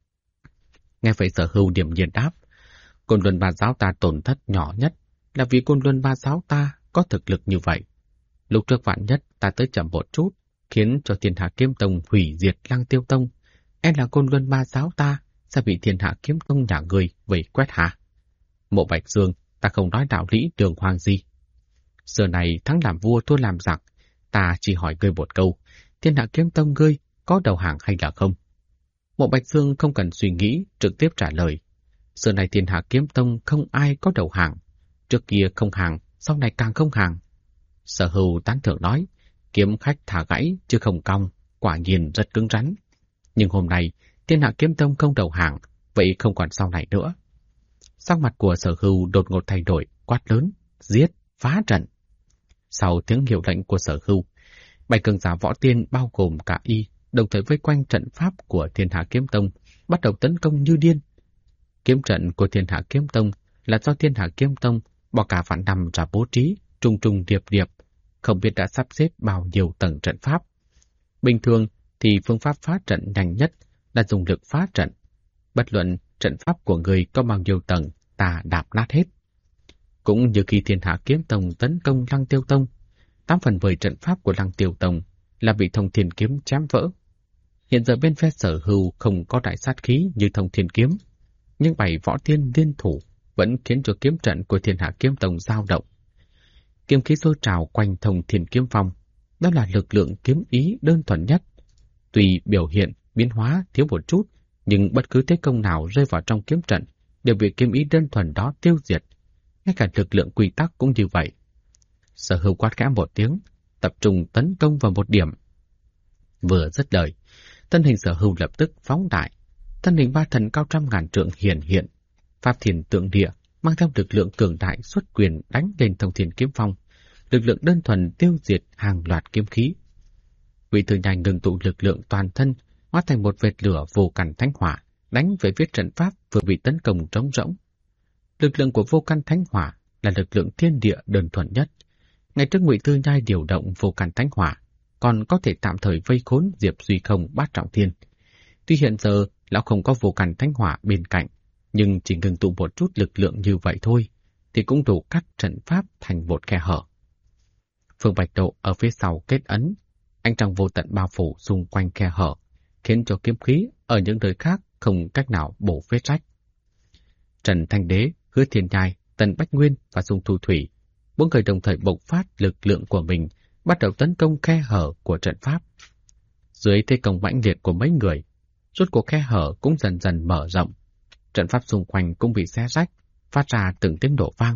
Nghe vậy Sở Hưu điềm nhiên đáp, Côn Luân Ba Giáo ta tổn thất nhỏ nhất là vì Côn Luân Ba Giáo ta có thực lực như vậy. Lúc trước vạn nhất ta tới chậm một chút, khiến cho Thiên Hạ Kiếm Tông hủy diệt Lăng Tiêu Tông, e là Côn Luân Ba Giáo ta sẽ bị Thiên Hạ Kiếm Tông nhà người vây quét hạ. Mộ Bạch Dương, ta không nói đạo lý đường hoàng gì. Giờ này thắng làm vua thua làm giặc, ta chỉ hỏi ngươi một câu, Thiên Hạ Kiếm Tông ngươi có đầu hàng hay là không? Mộ Bạch Dương không cần suy nghĩ, trực tiếp trả lời. Giờ này Thiên Hạ Kiếm Tông không ai có đầu hàng. Trước kia không hàng, sau này càng không hàng. Sở Hưu tán thưởng nói, kiếm khách thả gãy chứ không cong, quả nhiên rất cứng rắn. Nhưng hôm nay, Thiên Hạ Kiếm Tông không đầu hàng, vậy không còn sau này nữa. Sắc mặt của Sở Hưu đột ngột thay đổi, quát lớn, giết, phá trận. Sau tiếng hiệu lệnh của Sở Hưu, 7 cường giả võ tiên bao gồm cả y, đồng thời vây quanh trận pháp của Thiên Hạ Kiếm Tông, bắt đầu tấn công như điên. Kiếm trận của Thiên Hạ Kiếm Tông là do Thiên Hạ Kiếm Tông bỏ cả vạn năm ra bố trí, trùng trùng điệp điệp, không biết đã sắp xếp bao nhiêu tầng trận pháp. Bình thường thì phương pháp phá trận nhanh nhất là dùng lực phá trận. Bất luận trận pháp của người có bao nhiêu tầng, ta đạp nát hết. Cũng như khi Thiên Hạ Kiếm Tông tấn công Lăng Tiêu Tông, 8/10 trận pháp của Lăng Tiêu Tông là bị Thông Thiên Kiếm chém vỡ. Hiện giờ bên phe Sở Hưu không có đại sát khí như Thông Thiên Kiếm, nhưng 7 võ tiên liên thủ vẫn khiến cho kiếm trận của Thiên Hạ Kiếm Tông dao động. Kiếm khí sôi trào quanh Thông Thiên Kiếm Phong, đó là lực lượng kiếm ý đơn thuần nhất. Tuy biểu hiện biến hóa thiếu một chút, nhưng bất cứ thế công nào rơi vào trong kiếm trận đều bị kiếm ý đơn thuần đó tiêu diệt. Ngay cả lực lượng quy tắc cũng như vậy. Sở Hưu quát khẽ một tiếng, tập trung tấn công vào một điểm. Vừa dứt lời, thân hình Sở Hưu lập tức phóng đại, thân hình 3 thần cao trăm ngàn trượng hiển hiện, pháp thiền tượng địa mang theo lực lượng cường đại xuất quyền đánh lên Thông Thiên Kiếm Phong, lực lượng đơn thuần tiêu diệt hàng loạt kiếm khí. Vị Thư Nhai ngừng tụ lực lượng toàn thân, hóa thành một vệt lửa vô căn thánh hỏa, đánh về phía trận pháp vừa bị tấn công trống rỗng. Lực lượng của vô căn thánh hỏa là lực lượng thiên địa đơn thuần nhất. Ngay trước Ngụy Thư Nhai điều động vô căn thánh hỏa, còn có thể tạm thời vây khốn Diệp Duy Không Bát Trọng Thiên. Tuy hiện giờ lão không có vô căn thánh hỏa bên cạnh, nhưng chỉ ngừng tụ một chút lực lượng như vậy thôi, thì cũng đủ cắt trận pháp thành một khe hở. Phương Bạch Độ ở phía sau kết ấn, ánh trăng vô tận bao phủ xung quanh khe hở, khiến cho kiếm khí ở những nơi khác không cách nào bổ vết rách. Trần Thanh Đế, Hứa Thiên Nhai, Tần Bách Nguyên và Dung Thu Thủy, 4 người đồng thời bộc phát lực lượng của mình, bắt đầu tấn công khe hở của trận pháp. Dưới thế công mãnh liệt của mấy người, rốt cuộc khe hở cũng dần dần mở rộng. Trận pháp xung quanh cũng bị xé rách, phát ra từng tiếng nổ vang.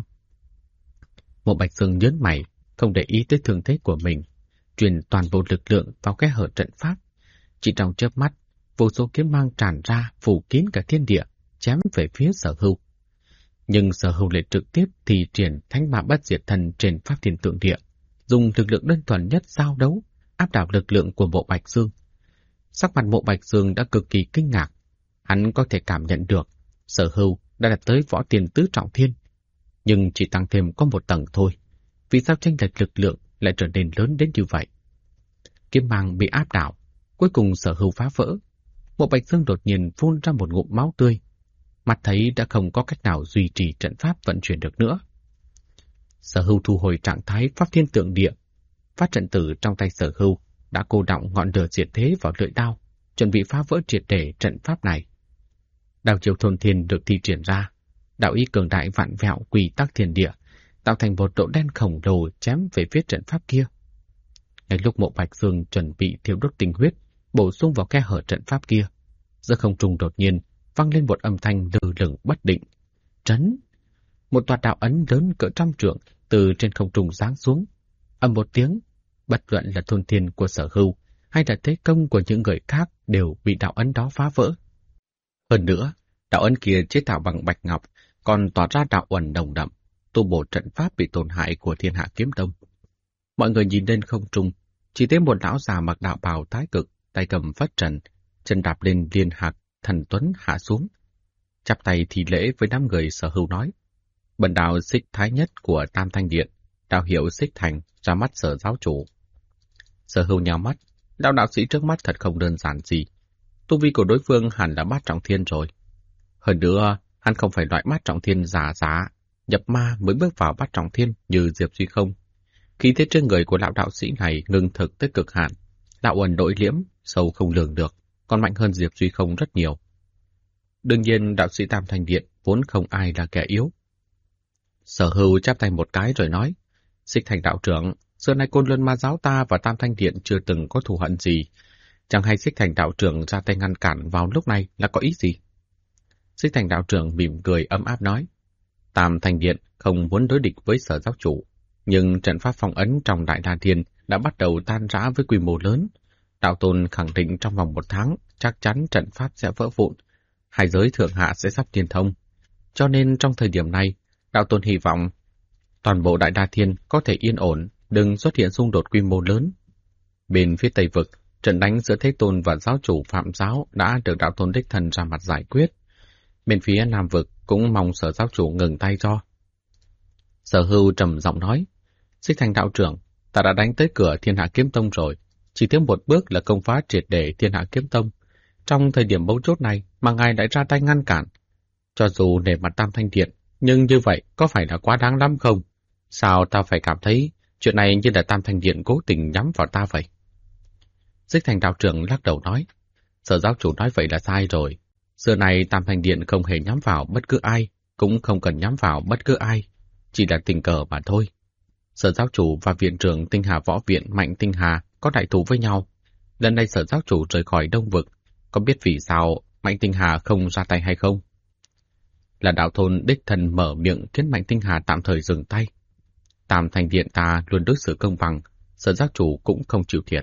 Mộ Bạch Dương nhớn mày, không để ý tới thương thế của mình, truyền toàn bộ lực lượng vào khe hở trận pháp. Chỉ trong chớp mắt, vô số kiếm mang tràn ra, phủ kín cả thiên địa, chém về phía Sở Hưu. Nhưng Sở Hưu lại trực tiếp thi triển Thánh Ma Bất Diệt Thần trên pháp thiên tượng địa, dùng lực lượng đơn thuần nhất giao đấu, áp đảo lực lượng của Mộ Bạch Dương. Sắc mặt Mộ Bạch Dương đã cực kỳ kinh ngạc, hắn có thể cảm nhận được Sở Hưu đã đạt tới võ tiên tứ trọng thiên, nhưng chỉ tăng thêm có một tầng thôi. Vì sao chênh lệch lực lượng lại trở nên lớn đến như vậy? Kiếm mang bị áp đảo, cuối cùng Sở Hưu phá vỡ. Mộ Bạch Dương đột nhiên phun ra một ngụm máu tươi, mắt thấy đã không có cách nào duy trì trận pháp vận chuyển được nữa. Sở Hưu thu hồi trạng thái pháp thiên tượng địa, phát trận tử trong tay Sở Hưu đã cô đọng ngọn lửa diệt thế vào lưỡi đao, chuẩn bị phá vỡ triệt để trận pháp này. Đao chiêu thôn thiên được thi triển ra, đạo ý cường đại vạn vẹo quy tắc thiên địa, tạo thành một độ đen khổng lồ chém về phía trận pháp kia. Ngay lúc Mộ Bạch Dương chuẩn bị thiêu đốt tinh huyết, bổ sung vào khe hở trận pháp kia, giữa không trung đột nhiên vang lên một âm thanh lơ lửng bất định. Trấn! Một tòa đạo ấn lớn cỡ trăm trượng từ trên không trung giáng xuống. Ầm một tiếng, bất luận là thôn thiên của Sở Hưu hay là thế công của những người khác đều bị đạo ấn đó phá vỡ. Hơn nữa, đạo ấn kia chế tạo bằng bạch ngọc, còn tỏa ra đạo uẩn nồng đậm, tu bổ trận pháp bị tổn hại của Thiên Hạ Kiếm Tông. Mọi người nhìn lên không trung, chỉ thấy một lão già mặc đạo bào thái cực, tay cầm phất trần, chân đạp lên liên hạc, thần tuấn hạ xuống. Chắp tay thì lễ với đám người Sở Hưu nói: Bần đạo Xích Thái Nhất của Tam Thanh Điện, đạo hiệu Xích Thành, ra mắt Sở giáo chủ. Sở Hưu nhào mắt, đạo sĩ trước mắt thật không đơn giản gì. Tu vi của đối phương hẳn là bát trọng thiên rồi. Hơn nữa, hắn không phải loại bát trọng thiên giả nhập ma mới bước vào bát trọng thiên như Diệp Duy Không. Khí thế trên người của lão đạo sĩ này ngưng thực tới cực hạn, đạo uẩn nội liễm, sâu không lường được, còn mạnh hơn Diệp Duy Không rất nhiều. Đương nhiên, đạo sĩ Tam Thanh Điện vốn không ai là kẻ yếu. Sở Hưu chắp tay một cái rồi nói, Xích Thành đạo trưởng, xưa nay Côn Luân Ma giáo ta và Tam Thanh Điện chưa từng có thù hận gì. Chẳng hay Xích Thành đạo trưởng ra tay ngăn cản vào lúc này là có ý gì? Xích Thành đạo trưởng mỉm cười ấm áp nói, Tam Thanh Điện không muốn đối địch với Sở giáo chủ, nhưng trận pháp phong ấn trong Đại Đa Thiên đã bắt đầu tan rã với quy mô lớn. Đạo Tôn khẳng định trong vòng 1 tháng chắc chắn trận pháp sẽ vỡ vụn, hai giới thượng hạ sẽ sắp liên thông. Cho nên trong thời điểm này, Đạo Tôn hy vọng toàn bộ Đại Đa Thiên có thể yên ổn, đừng xuất hiện xung đột quy mô lớn. Bên phía Tây Vực, trận đánh giữa Thế Tôn và giáo chủ Phạm giáo đã được Đạo Tôn đích thân ra mặt giải quyết. Bên phía Nam Vực cũng mong Sở giáo chủ ngừng tay cho. Sở Hưu trầm giọng nói, Xích Thành đạo trưởng, ta đã đánh tới cửa Thiên Hạ Kiếm Tông rồi, chỉ thiếu một bước là công phá triệt để Thiên Hạ Kiếm Tông. Trong thời điểm mấu chốt này mà ngài lại ra tay ngăn cản, cho dù nể mặt Tam Thanh Điện, nhưng như vậy có phải là quá đáng lắm không? Sao ta phải cảm thấy chuyện này như là Tam Thanh Điện cố tình nhắm vào ta vậy? Xích Thành đạo trưởng lắc đầu nói, Sở giáo chủ nói vậy là sai rồi. Xưa này Tam Thanh Điện không hề nhắm vào bất cứ ai, cũng không cần nhắm vào bất cứ ai, chỉ là tình cờ mà thôi. Sở giáo chủ và viện trưởng Tinh Hà Võ Viện Mạnh Tinh Hà có đại thù với nhau. Lần này Sở giáo chủ rời khỏi Đông Vực, có biết vì sao Mạnh Tinh Hà không ra tay hay không? Là Đạo Tôn đích thân mở miệng khiến Mạnh Tinh Hà tạm thời dừng tay. Tam Thanh Điện ta luôn đối xử công bằng, Sở giáo chủ cũng không chịu thiệt.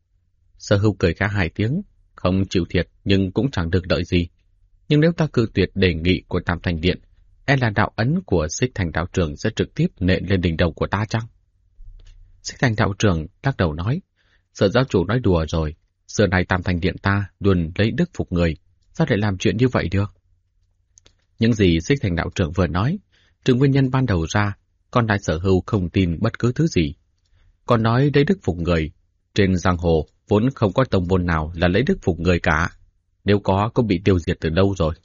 Sở Hưu cười khá 2 tiếng, không chịu thiệt nhưng cũng chẳng được đợi gì. Nhưng nếu ta cự tuyệt đề nghị của Tam Thanh Điện, là đạo ấn của Xích Thành đạo trưởng sẽ trực tiếp nện lên đỉnh đầu của ta chăng? Xích Thành đạo trưởng lắc đầu nói, Sở giáo chủ nói đùa rồi, xưa nay Tam Thanh Điện ta luôn lấy đức phục người, sao lại làm chuyện như vậy được? Những gì Xích Thành đạo trưởng vừa nói, trừ nguyên nhân ban đầu ra, con đại Sở Hưu không tin bất cứ thứ gì. Còn nói lấy đức phục người, trên giang hồ vốn không có tông môn nào là lấy đức phục người cả, nếu có cũng bị tiêu diệt từ đâu rồi.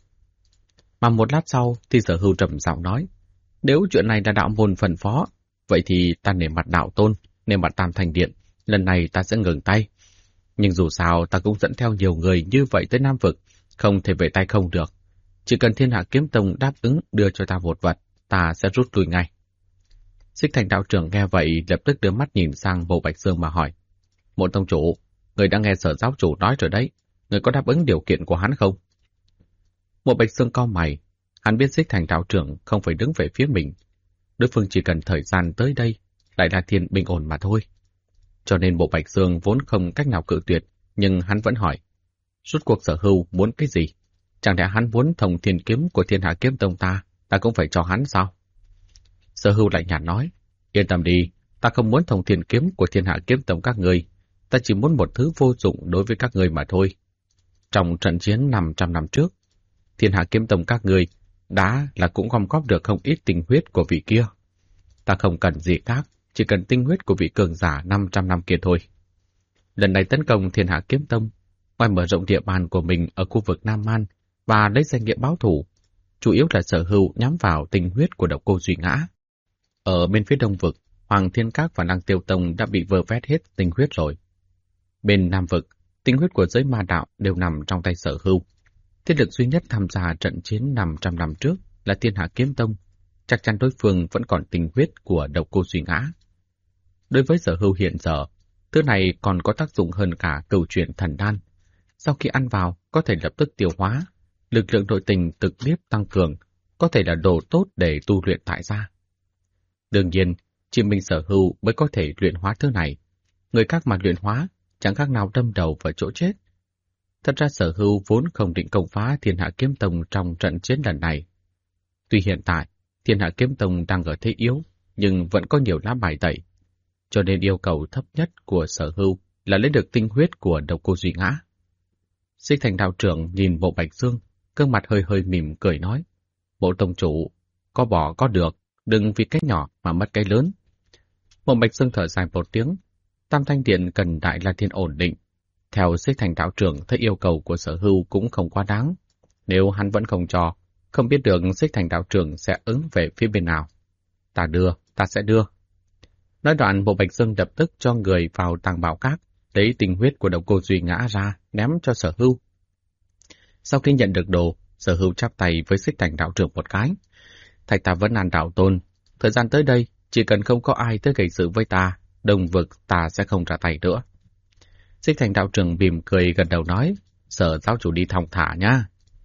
Mà một lát sau thì Sở Hưu trầm giọng nói, nếu chuyện này là đạo môn phân phó, vậy thì ta nể mặt Đạo Tôn, nể mặt Tam Thanh Điện, lần này ta sẽ ngừng tay. Nhưng dù sao ta cũng dẫn theo nhiều người như vậy tới Nam Vực, không thể về tay không được. Chỉ cần Thiên Hạ Kiếm Tông đáp ứng đưa cho ta một vật, ta sẽ rút lui ngay. Xích Thành đạo trưởng nghe vậy lập tức đưa mắt nhìn sang Mộ Bạch Xương mà hỏi, Mộ tông chủ, người đã nghe Sở giáo chủ nói rồi đấy, người có đáp ứng điều kiện của hắn không? Mộ Bạch Xương cau mày, hắn biết Xích Thành đạo trưởng không phải đứng về phía mình. Đối phương chỉ cần thời gian tới đây, Đại Đa Thiên bình ổn mà thôi. Cho nên Mộ Bạch Xương vốn không cách nào cự tuyệt, nhưng hắn vẫn hỏi, rốt cuộc Sở Hưu muốn cái gì? Chẳng lẽ hắn muốn Thông Thiên Kiếm của Thiên Hạ Kiếm Tông ta cũng phải cho hắn sao? Sở Hưu lạnh nhạt nói, yên tâm đi, ta không muốn Thông Thiên Kiếm của Thiên Hạ Kiếm Tông các ngươi, ta chỉ muốn một thứ vô dụng đối với các ngươi mà thôi. Trong trận chiến 500 năm trước, Thiên Hạ Kiếm Tông các ngươi đã là cũng gom góp được không ít tinh huyết của vị kia. Ta không cần gì khác, chỉ cần tinh huyết của vị cường giả 500 năm kia thôi. Lần này tấn công Thiên Hạ Kiếm Tông, ngoài mở rộng địa bàn của mình ở khu vực Nam Man và lấy danh nghĩa báo thù, chủ yếu là Sở Hưu nhắm vào tinh huyết của Độc Cô Duy Ngã. Ở bên phía Đông Vực, Hoàng Thiên Các và Lăng Tiêu Tông đã bị vơ vét hết tinh huyết rồi. Bên Nam Vực, tinh huyết của giới ma đạo đều nằm trong tay Sở Hưu. Thế lực duy nhất tham gia trận chiến 500 năm trước là Thiên Hạ Kiếm Tông, chắc chắn đối phương vẫn còn tinh huyết của Độc Cô Duy Ngã. Đối với Sở Hưu hiện giờ, thứ này còn có tác dụng hơn cả cửu chuyển thần đan. Sau khi ăn vào, có thể lập tức tiêu hóa, lực lượng nội tình trực tiếp tăng cường, có thể là đồ tốt để tu luyện tại gia. Đương nhiên, chỉ mình Sở Hưu mới có thể luyện hóa thứ này. Người khác mà luyện hóa, chẳng khác nào đâm đầu vào chỗ chết. Thật ra Sở Hưu vốn không định công phá Thiên Hạ Kiếm Tông trong trận chiến lần này. Tuy hiện tại, Thiên Hạ Kiếm Tông đang ở thế yếu, nhưng vẫn có nhiều lá bài tẩy. Cho nên yêu cầu thấp nhất của Sở Hưu là lấy được tinh huyết của Độc Cô Duy Ngã. Xích Thành đạo trưởng nhìn Mộ Bạch Dương, gương mặt hơi hơi mỉm cười nói, Mộ tông chủ, có bỏ có được, đừng vì cái nhỏ mà mất cái lớn. Mộ Bạch Dương thở dài một tiếng, Tam Thanh Điện cần Đại La Thiên ổn định. Theo Xích Thành đạo trưởng thấy yêu cầu của Sở Hưu cũng không quá đáng. Nếu hắn vẫn không cho, không biết được Xích Thành đạo trưởng sẽ ứng về phía bên nào. Ta sẽ đưa. Nói đoạn, Mộ Bạch Dương lập tức cho người vào Tàng Bảo Các, lấy tinh huyết của Độc Cô Duy Ngã ra, ném cho Sở Hưu. Sau khi nhận được đồ, Sở Hưu chắp tay với Xích Thành đạo trưởng một cái. Thạch ta vẫn ăn đạo tôn, Thời gian tới đây, chỉ cần không có ai tới gây sự với ta, Đông Vực ta sẽ không ra tay nữa. Xích Thành đạo trưởng mỉm cười gật đầu nói, Sở giáo chủ đi thong thả nhá.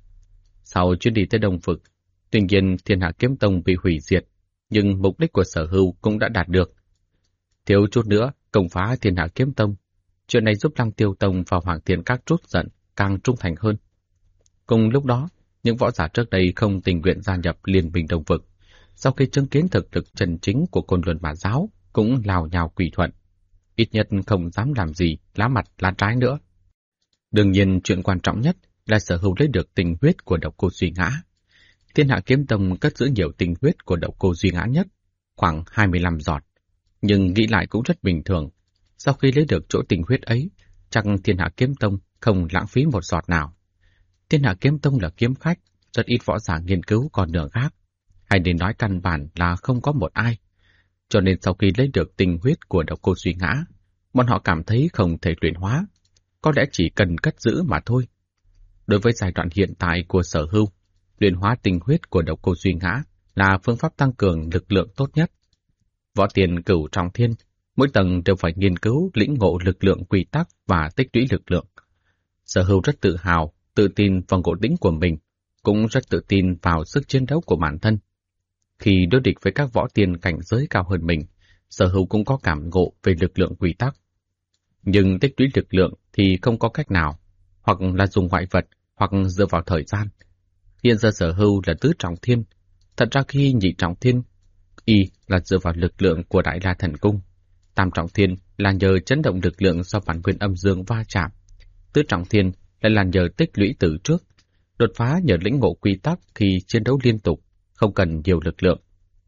Sau chuyến đi tới Đông Vực, tuy nhiên Thiên Hạ Kiếm Tông bị hủy diệt, nhưng mục đích của Sở Hưu cũng đã đạt được. Thiếu chút nữa, công phá Thiên Hạ Kiếm Tông. Chuyện này giúp Lăng Tiêu Tông và Hoàng Thiên Các trút giận, càng trung thành hơn. Cùng lúc đó, những võ giả trước đây không tình nguyện gia nhập Liên minh Đông Vực, sau khi chứng kiến thực lực chân chính của Côn Luân Mã Giáo, cũng lào nhào quỳ thuận. Ít nhất không dám làm gì lá mặt lá trái nữa. Đương nhiên, chuyện quan trọng nhất là Sở Hưu lấy được tình huyết của Độc Cô Duy Ngã. Thiên Hạ Kiếm Tông cất giữ nhiều tình huyết của Độc Cô Duy Ngã nhất, khoảng 25 giọt. Nhưng nghĩ lại cũng rất bình thường. Sau khi lấy được chỗ tình huyết ấy, chắc Thiên Hạ Kiếm Tông không lãng phí một giọt nào. Thiên Hạ Kiếm Tông là kiếm khách, rất ít võ giả nghiên cứu còn đường khác. Hay nên nói căn bản là không có một ai. Cho nên sau khi lấy được tình huyết của Độc Cô Duy Ngã, bọn họ cảm thấy không thể luyện hóa, có lẽ chỉ cần cất giữ mà thôi. Đối với giai đoạn hiện tại của Sở Hưu, luyện hóa tình huyết của Độc Cô Duy Ngã là phương pháp tăng cường lực lượng tốt nhất. Võ tiền cửu trọng thiên, mỗi tầng đều phải nghiên cứu lĩnh ngộ lực lượng quy tắc và tích lũy lực lượng. Sở Hưu rất tự hào, tự tin vào ngộ lĩnh của mình, cũng rất tự tin vào sức chiến đấu của bản thân. Khi đối địch với các võ tiên cảnh giới cao hơn mình, Sở Hưu cũng có cảm ngộ về lực lượng quy tắc. Nhưng tích lũy lực lượng thì không có cách nào, hoặc là dùng ngoại vật, hoặc dựa vào thời gian. Hiện giờ Sở Hưu là tứ trọng thiên, thật ra khi nhị trọng thiên, y là dựa vào lực lượng của Đại La Thần Cung. Tam trọng thiên là nhờ chấn động lực lượng do bản nguyên âm dương va chạm. Tứ trọng thiên lại là nhờ tích lũy từ trước, đột phá nhờ lĩnh ngộ quy tắc khi chiến đấu liên tục, không cần nhiều lực lượng.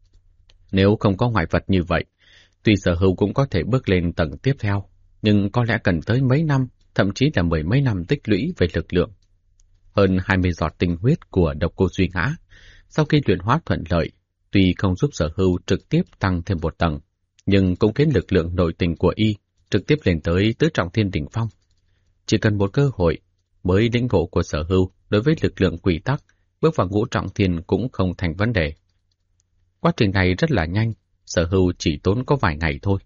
Nếu không có ngoại vật như vậy, tuy Sở Hưu cũng có thể bước lên tầng tiếp theo, nhưng có lẽ cần tới mấy năm, thậm chí là mười mấy năm tích lũy về lực lượng. Hơn 20 giọt tinh huyết của Độc Cô Duy Ngã, sau khi luyện hóa thuận lợi, tuy không giúp Sở Hưu trực tiếp tăng thêm một tầng, nhưng cũng khiến lực lượng nội tình của y trực tiếp lên tới tứ trọng thiên đỉnh phong. Chỉ cần một cơ hội, mới lĩnh ngộ của Sở Hưu đối với lực lượng quy tắc, bước vào ngũ trọng thiên cũng không thành vấn đề. Quá trình này rất là nhanh, Sở Hưu chỉ tốn có vài ngày thôi.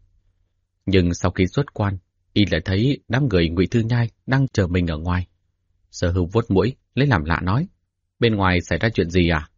Nhưng sau khi xuất quan, y lại thấy đám người Ngụy Thư Nhai đang chờ mình ở ngoài. Sở Hưu vuốt mũi, lấy làm lạ nói, bên ngoài xảy ra chuyện gì à?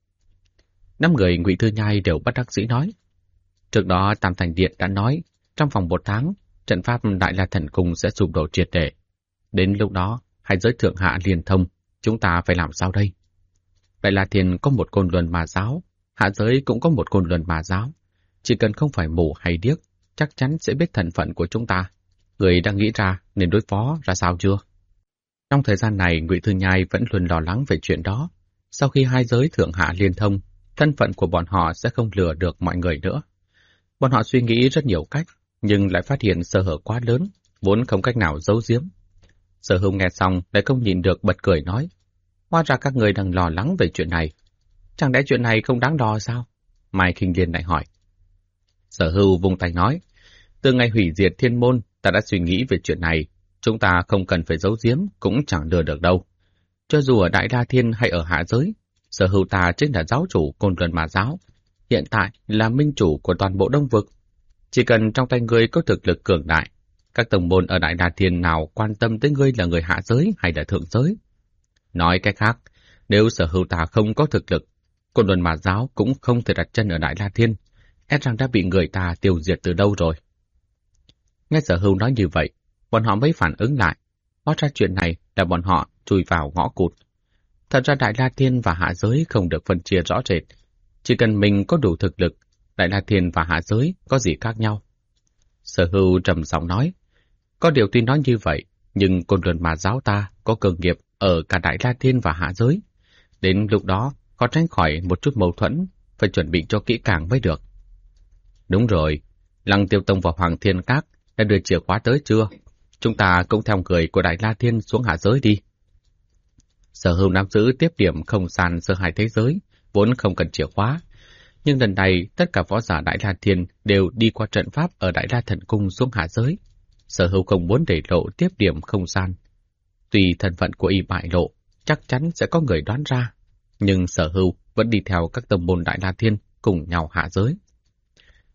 Đám người Ngụy Thư Nhai đều bất đắc dĩ nói. Trước đó Tam Thành Điện đã nói, trong vòng 1 tháng, trận pháp Đại La Thần Cung sẽ sụp đổ triệt để. Đến lúc đó, hai giới thượng hạ liên thông, chúng ta phải làm sao đây? Đại La Thiên có một Côn Luân Ma Giáo, hạ giới cũng có một Côn Luân Ma Giáo. Chỉ cần không phải mù hay điếc, chắc chắn sẽ biết thân phận của chúng ta. Người đang nghĩ ra nên đối phó ra sao chưa? Trong thời gian này, Ngụy Thư Nhai vẫn luôn lo lắng về chuyện đó. Sau khi hai giới thượng hạ liên thông, thân phận của bọn họ sẽ không lừa được mọi người nữa. Bọn họ suy nghĩ rất nhiều cách, nhưng lại phát hiện sơ hở quá lớn, vốn không cách nào giấu giếm. Sở Hưu nghe xong lại không nhịn được bật cười nói, hóa ra các người đang lo lắng về chuyện này. Chẳng lẽ chuyện này không đáng lo sao? Mai Khinh Liên lại hỏi. Sở Hưu vung tay nói, từ ngày hủy diệt thiên môn, ta đã suy nghĩ về chuyện này, chúng ta không cần phải giấu giếm, cũng chẳng lừa được đâu. Cho dù ở Đại La Thiên hay ở hạ giới, Sở Hưu ta chính là giáo chủ Côn Luân Ma Giáo, hiện tại là minh chủ của toàn bộ Đông Vực. Chỉ cần trong tay ngươi có thực lực cường đại, các tông môn ở Đại La Thiên nào quan tâm tới ngươi là người hạ giới hay là thượng giới. Nói cách khác, nếu Sở Hưu ta không có thực lực, Côn Luân Ma Giáo cũng không thể đặt chân ở Đại La Thiên, e rằng đã bị người ta tiêu diệt từ đâu rồi. Nghe Sở Hưu nói như vậy, bọn họ mới phản ứng lại. Hóa ra chuyện này là bọn họ chui vào ngõ cụt. Thật ra Đại La Thiên và hạ giới không được phân chia rõ rệt. Chỉ cần mình có đủ thực lực, Đại La Thiên và hạ giới có gì khác nhau? Sở Hưu trầm giọng nói, có điều tuy nói như vậy, nhưng Côn Luân Ma Giáo ta có cơ nghiệp ở cả Đại La Thiên và hạ giới. Đến lúc đó, có tránh khỏi một chút mâu thuẫn, phải chuẩn bị cho kỹ càng mới được. Đúng rồi, Lăng Tiêu Tông và Hoàng Thiên Các đã đưa chìa khóa tới chưa? Chúng ta cũng theo người của Đại La Thiên xuống hạ giới đi. Sở Hưu nắm giữ tiếp điểm không gian giữa hai thế giới, vốn không cần chìa khóa. Nhưng lần này, tất cả võ giả Đại La Thiên đều đi qua trận pháp ở Đại La Thần Cung xuống hạ giới. Sở Hưu không muốn để lộ tiếp điểm không gian. Tuy thân phận của y bại lộ, chắc chắn sẽ có người đoán ra. Nhưng Sở Hưu vẫn đi theo các tông môn Đại La Thiên cùng nhau hạ giới.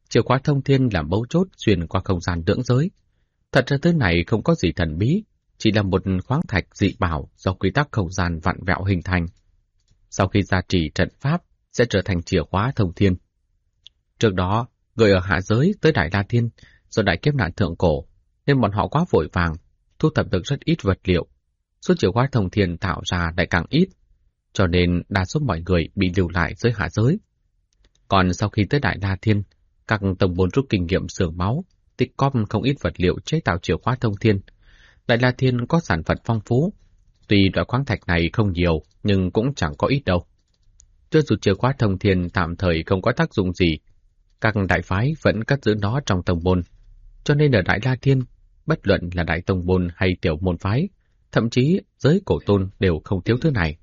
Chìa khóa thông thiên là mấu chốt xuyên qua không gian lưỡng giới. Thật ra thứ này không có gì thần bí, chỉ là một khoáng thạch dị bảo do quy tắc không gian vặn vẹo hình thành. Sau khi gia trì trận pháp sẽ trở thành chìa khóa thông thiên. Trước đó, người ở hạ giới tới Đại La Thiên do đại kiếp nạn thượng cổ, nên bọn họ quá vội vàng, thu thập được rất ít vật liệu. Số chìa khóa thông thiên tạo ra lại càng ít, cho nên đa số mọi người bị lưu lại dưới hạ giới. Còn sau khi tới Đại La Thiên, các tông môn rút kinh nghiệm xưởng máu, tích góp không ít vật liệu chế tạo chìa khóa thông thiên. Đại La Thiên có sản vật phong phú, tuy loại khoáng thạch này không nhiều nhưng cũng chẳng có ít đâu. Cho dù chìa khóa thông thiên tạm thời không có tác dụng gì, các đại phái vẫn cất giữ nó trong tông môn, cho nên ở Đại La Thiên, bất luận là đại tông môn hay tiểu môn phái, thậm chí giới cổ tôn đều không thiếu thứ này.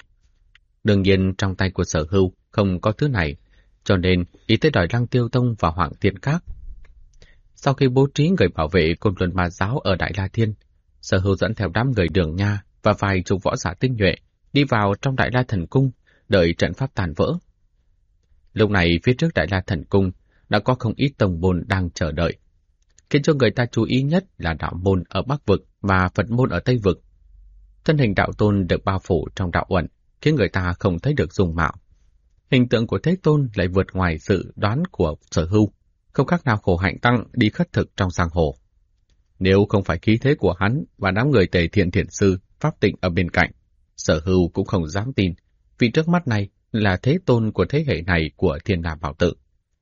Đương nhiên trong tay của Sở Hưu không có thứ này, cho nên ý tới đòi Lăng Tiêu Tông và Hoàng Thiên Các. Sau khi bố trí người bảo vệ Côn Luân Ma Giáo ở Đại La Thiên, Sở Hưu dẫn theo đám người Đường Nha và vài chục võ giả tinh nhuệ đi vào trong Đại La Thần Cung, đợi trận pháp tàn vỡ. Lúc này phía trước Đại La Thần Cung đã có không ít tông môn đang chờ đợi. Khiến cho người ta chú ý nhất là đạo môn ở Bắc Vực và Phật môn ở Tây Vực. Thân hình đạo tôn được bao phủ trong đạo uẩn, khiến người ta không thấy được dung mạo. Hình tượng của Thế Tôn lại vượt ngoài sự đoán của Sở Hưu, không khác nào khổ hạnh tăng đi khất thực trong giang hồ. Nếu không phải khí thế của hắn và đám người Tề Thiện Thiện Sư, Pháp Tịnh ở bên cạnh, Sở Hưu cũng không dám tin, vì trước mắt này là Thế Tôn của thế hệ này của Thiên Đà Bảo Tự.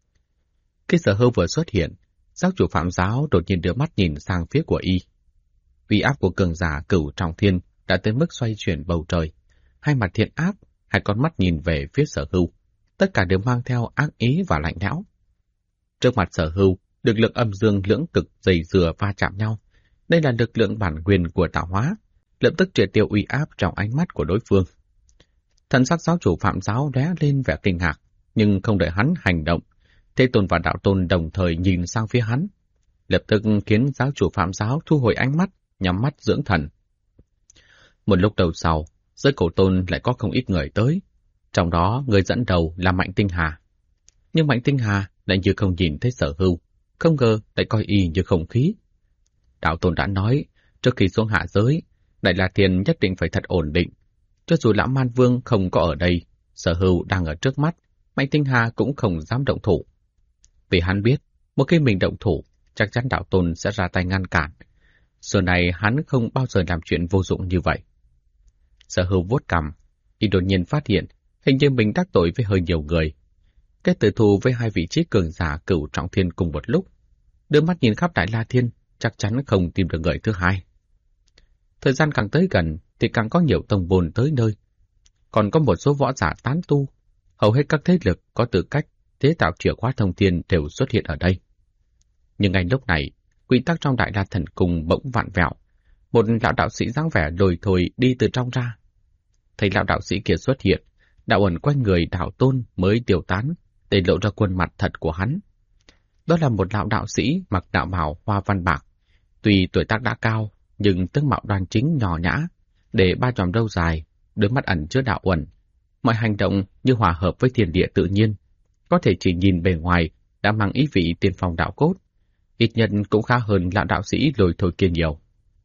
Khi Sở Hưu vừa xuất hiện, giáo chủ Phạm Giáo đột nhiên đưa mắt nhìn sang phía của y. Uy áp của cường giả Cửu Trọng Thiên đã tới mức xoay chuyển bầu trời. Hai mặt thiện ác, hai con mắt nhìn về phía Sở Hưu, tất cả đều mang theo ác ý và lạnh lẽo. Trước mặt Sở Hưu, lực lượng âm dương lưỡng cực dày dừa va chạm nhau. Đây là lực lượng bản quyền của tạo hóa, lập tức triệt tiêu uy áp trong ánh mắt của đối phương. Thần sắc giáo chủ Phạm Giáo lóe lên vẻ kinh ngạc, nhưng không đợi hắn hành động, Thế Tôn và Đạo Tôn đồng thời nhìn sang phía hắn, lập tức khiến giáo chủ Phạm Giáo thu hồi ánh mắt, nhắm mắt dưỡng thần. Một lúc đầu sau, giới cổ tôn lại có không ít người tới, trong đó người dẫn đầu là Mạnh Tinh Hà. Nhưng Mạnh Tinh Hà lại như không nhìn thấy Sở Hưu, không ngờ lại coi y như không khí. Đạo Tôn đã nói, trước khi xuống hạ giới, Đại La Thiên nhất định phải thật ổn định. Cho dù Lão Man Vương không có ở đây, Sở Hưu đang ở trước mắt, Mạnh Tinh Hà cũng không dám động thủ. Vì hắn biết, một khi mình động thủ, chắc chắn Đạo Tôn sẽ ra tay ngăn cản. Giờ này hắn không bao giờ làm chuyện vô dụng như vậy. Sở Hưu vuốt cằm, y đột nhiên phát hiện hình như mình đắc tội với hơi nhiều người. Kết tử thù với hai vị trí cường giả Cửu Trọng Thiên cùng một lúc, đưa mắt nhìn khắp Đại La Thiên, chắc chắn không tìm được người thứ hai. Thời gian càng tới gần thì càng có nhiều tông môn tới nơi, còn có một số võ giả tán tu, hầu hết các thế lực có tư cách chế tạo chìa khóa thông thiên đều xuất hiện ở đây. Nhưng ngay lúc này, quy tắc trong Đại La Thần Cung bỗng vặn vẹo, một lão đạo sĩ dáng vẻ lồi thồi đi từ trong ra. Thấy lão đạo sĩ kia xuất hiện, đạo ẩn quanh người Đạo Tôn mới tiêu tán, để lộ ra khuôn mặt thật của hắn. Đó là một lão đạo sĩ mặc đạo bào hoa văn bạc, tuy tuổi tác đã cao, nhưng tướng mạo đoan chính nhỏ nhã, để ba chòm râu dài, đôi mắt ẩn chứa đạo uẩn, mọi hành động như hòa hợp với thiên địa tự nhiên, có thể chỉ nhìn bề ngoài đã mang ý vị tiên phong đạo cốt, ít nhất cũng khá hơn lão đạo sĩ lồi thồi kia nhiều.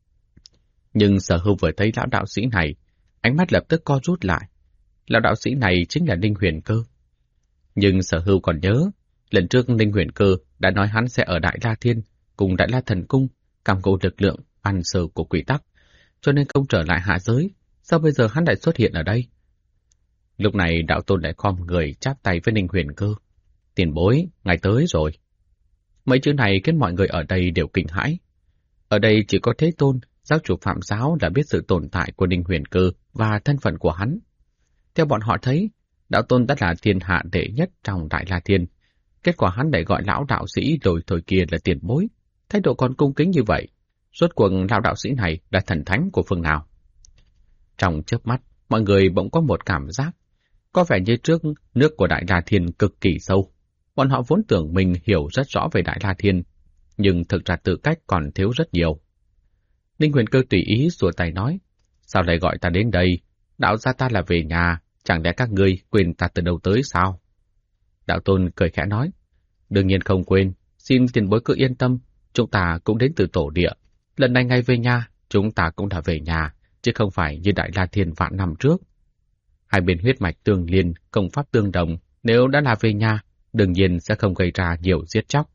Nhưng Sở Hưu vừa thấy lão đạo sĩ này, ánh mắt lập tức co rút lại. Lão đạo sĩ này chính là Ninh Huyền Cơ. Nhưng Sở Hưu còn nhớ, lần trước Ninh Huyền Cơ đã nói hắn sẽ ở Đại La Thiên cùng Đại La Thần Cung cầm cố lực lượng ăn sờ của quy tắc, cho nên không trở lại hạ giới. Sao bây giờ hắn lại xuất hiện ở đây? Lúc này Đạo Tôn lại khom người chắp tay với Ninh Huyền Cơ. Tiền bối, ngài tới rồi. Mấy chữ này khiến mọi người ở đây đều kinh hãi. Ở đây chỉ có Thế Tôn, giáo chủ Phạm Giáo đã biết sự tồn tại của Ninh Huyền Cơ và thân phận của hắn. Theo bọn họ thấy, Đạo Tôn đã là thiên hạ đệ nhất trong Đại La Thiên. Kết quả hắn lại gọi lão đạo sĩ lồi thồi kia là tiền bối. Thái độ còn cung kính như vậy, rốt cuộc lão đạo sĩ này là thần thánh của phương nào? Trong chớp mắt, mọi người bỗng có một cảm giác, có vẻ như trước nước của Đại La Thiên cực kỳ sâu. Bọn họ vốn tưởng mình hiểu rất rõ về Đại La Thiên, nhưng thực ra tư cách còn thiếu rất nhiều. Ninh Huyền Cơ tùy ý xua tay nói, sao lại gọi ta đến đây? Đạo gia ta là về nhà, chẳng lẽ các ngươi quên ta từ đâu tới sao? Đạo Tôn cười khẽ nói, Đương nhiên không quên, xin tiền bối cứ yên tâm, chúng ta cũng đến từ tổ địa. Lần này ngay về nhà, chúng ta cũng đã về nhà, chứ không phải như Đại La Thiên vạn năm trước. Hai bên huyết mạch tương liên, công pháp tương đồng, nếu đã là về nhà, đương nhiên sẽ không gây ra nhiều giết chóc.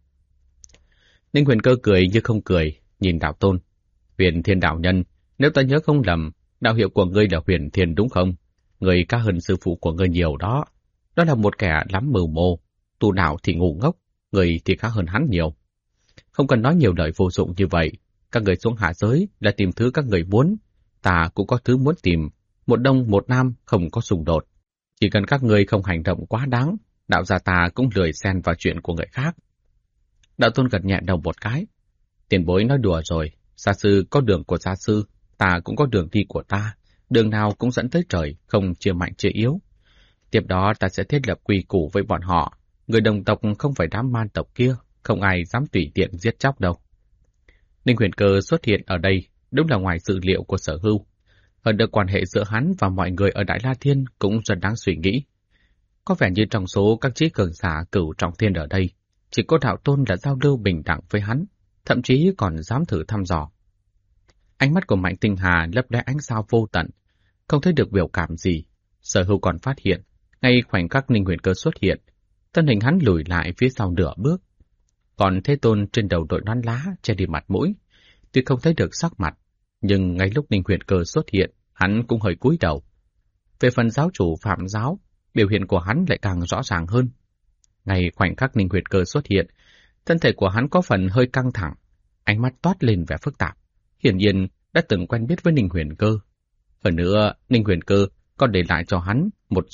Ninh Huyền Cơ cười như không cười, nhìn Đạo Tôn. Huyền Thiên đạo nhân, nếu ta nhớ không lầm, đạo hiệu của ngươi là Huyền Thiên đúng không? Ngươi cao hơn sư phụ của ngươi nhiều đó. Đó là một kẻ lắm mưu mô, tu đạo thì ngu ngốc, người thì khá hơn hắn nhiều. Không cần nói nhiều lời vô dụng như vậy, các người xuống hạ giới là tìm thứ các người muốn, ta cũng có thứ muốn tìm, một đông một nam không có xung đột. Chỉ cần các người không hành động quá đáng, đạo gia ta cũng lười xen vào chuyện của người khác. Đạo Tôn gật nhẹ đầu một cái. Tiền bối nói đùa rồi, gia sư có đường của gia sư, ta cũng có đường đi của ta, đường nào cũng dẫn tới trời, không chia mạnh chia yếu. Tiếp đó ta sẽ thiết lập quy củ với bọn họ, người đồng tộc không phải đám man tộc kia, không ai dám tùy tiện giết chóc đâu. Ninh Huyền Cơ xuất hiện ở đây đúng là ngoài dự liệu của Sở Hưu. Hơn nữa quan hệ giữa hắn và mọi người ở Đại La Thiên cũng rất đáng suy nghĩ. Có vẻ như trong số các trí cường giả cửu trọng thiên ở đây, chỉ có Đạo Tôn là giao lưu bình đẳng với hắn, thậm chí còn dám thử thăm dò. Ánh mắt của Mạnh Tinh Hà lấp lóe ánh sao vô tận, không thấy được biểu cảm gì. Sở Hưu còn phát hiện, ngay khoảnh khắc Ninh Huyền Cơ xuất hiện, thân hình hắn lùi lại phía sau nửa bước. Còn Thế Tôn trên đầu đội nón lá che đi mặt mũi, tuy không thấy được sắc mặt, nhưng ngay lúc Ninh Huyền Cơ xuất hiện, hắn cũng hơi cúi đầu. Về phần giáo chủ Phạm Giáo, biểu hiện của hắn lại càng rõ ràng hơn. Ngay khoảnh khắc Ninh Huyền Cơ xuất hiện, thân thể của hắn có phần hơi căng thẳng, ánh mắt toát lên vẻ phức tạp. Hiển nhiên đã từng quen biết với Ninh Huyền Cơ. Hơn nữa, Ninh Huyền Cơ còn để lại cho hắn một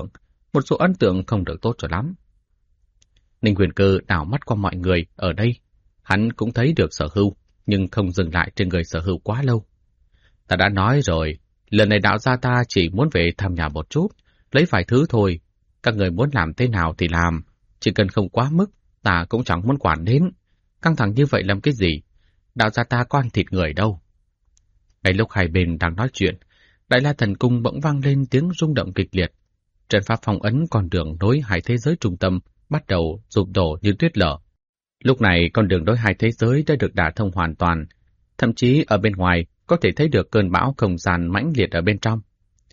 số ấn tượng không được tốt cho lắm. Ninh Huyền Cơ đảo mắt qua mọi người ở đây, hắn cũng thấy được Sở Hưu, nhưng không dừng lại trên người Sở Hưu quá lâu. Ta đã nói rồi, lần này đạo gia ta chỉ muốn về thăm nhà một chút, lấy vài thứ thôi. Các người muốn làm thế nào thì làm, chỉ cần không quá mức, ta cũng chẳng muốn quản đến. Căng thẳng như vậy làm cái gì? Đạo gia ta có ăn thịt người đâu. Ngay lúc hai bên đang nói chuyện, Đại La Thần Cung bỗng vang lên tiếng rung động kịch liệt. Trận pháp phong ấn con đường nối hai thế giới trung tâm bắt đầu sụp đổ như tuyết lở. Lúc này con đường nối hai thế giới đã được đả thông hoàn toàn, thậm chí ở bên ngoài có thể thấy được cơn bão không gian mãnh liệt ở bên trong.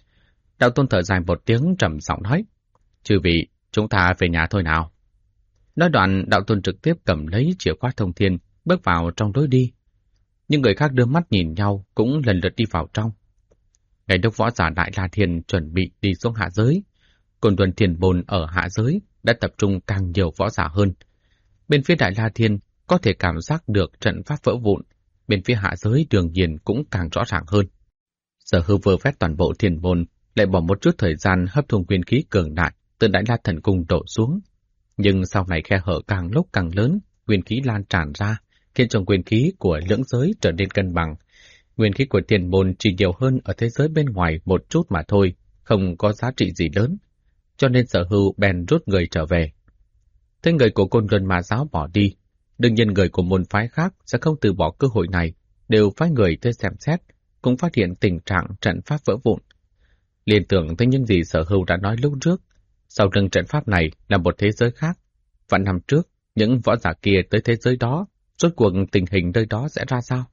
Đạo Tôn thở dài một tiếng trầm giọng nói: "Chư vị, chúng ta về nhà thôi nào." Nói đoạn, Đạo Tôn trực tiếp cầm lấy chìa khóa thông thiên, bước vào trong lối đi. Những người khác đưa mắt nhìn nhau cũng lần lượt đi vào trong. Ngay lúc võ giả Đại La Thiên chuẩn bị đi xuống hạ giới, Côn Luân Thiền Bồn ở hạ giới đã tập trung càng nhiều võ giả hơn. Bên phía Đại La Thiên có thể cảm giác được trận pháp vỡ vụn, bên phía hạ giới đương nhiên cũng càng rõ ràng hơn. Sở Hưu vơ vét toàn bộ Thiền Bồn, lại bỏ một chút thời gian hấp thu nguyên khí cường đại từ Đại La Thần Cung đổ xuống. Nhưng sau này khe hở càng lúc càng lớn, nguyên khí lan tràn ra, khiến cho nguyên khí của lưỡng giới trở nên cân bằng. Nguyên khí của Thiền Bồn chỉ nhiều hơn ở thế giới bên ngoài một chút mà thôi, không có giá trị gì lớn. Cho nên Sở Hưu bèn rút người trở về. Thế người của Côn Luân Ma Giáo bỏ đi, đương nhiên người của môn phái khác sẽ không từ bỏ cơ hội này, đều phái người tới xem xét, cũng phát hiện tình trạng trận pháp vỡ vụn. Liên tưởng tới những gì Sở Hưu đã nói lúc trước, sau lưng trận pháp này là một thế giới khác. Vạn năm trước, những võ giả kia tới thế giới đó, rốt cuộc tình hình nơi đó sẽ ra sao?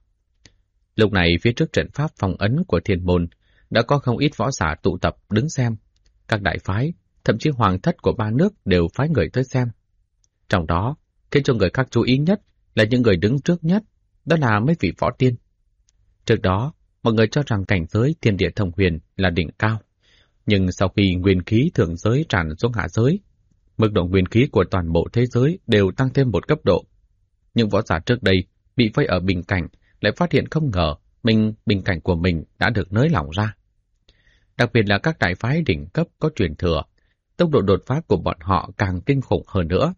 Lúc này phía trước trận pháp phong ấn của Thiên Môn đã có không ít võ giả tụ tập đứng xem. Các đại phái, thậm chí hoàng thất của ba nước đều phái người tới xem. Trong đó, khiến cho người khác chú ý nhất là những người đứng trước nhất, đó là mấy vị võ tiên. Trước đó, mọi người cho rằng cảnh giới thiên địa thông huyền là đỉnh cao. Nhưng sau khi nguyên khí thượng giới tràn xuống hạ giới, mức độ nguyên khí của toàn bộ thế giới đều tăng thêm một cấp độ. Những võ giả trước đây bị vây ở bình cảnh lại phát hiện không ngờ bình cảnh của mình đã được nới lỏng ra. Đặc biệt là các đại phái đỉnh cấp có truyền thừa, tốc độ đột phá của bọn họ càng kinh khủng hơn nữa.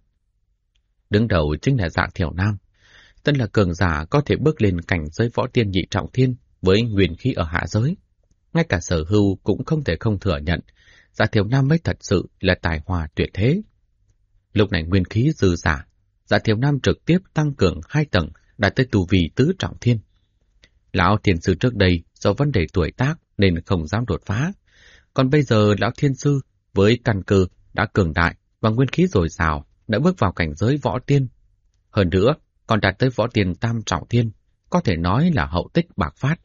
Đứng đầu chính là Dạ Thiểu Nam, tên là cường giả có thể bước lên cảnh giới võ tiên nhị trọng thiên với nguyên khí ở hạ giới. Ngay cả Sở Hưu cũng không thể không thừa nhận, Dạ Thiểu Nam mới thật sự là tài hoa tuyệt thế. Lúc này nguyên khí dư giả, Dạ Thiểu Nam trực tiếp tăng cường 2 tầng, đạt tới tu vi tứ trọng thiên. Lão Thiên Sư trước đây do vấn đề tuổi tác nên không dám đột phá, còn bây giờ Lão Thiên Sư với căn cơ đã cường đại và nguyên khí dồi dào, đã bước vào cảnh giới võ tiên. Hơn nữa, còn đạt tới võ tiên tam trọng thiên, có thể nói là hậu tích bạc phát.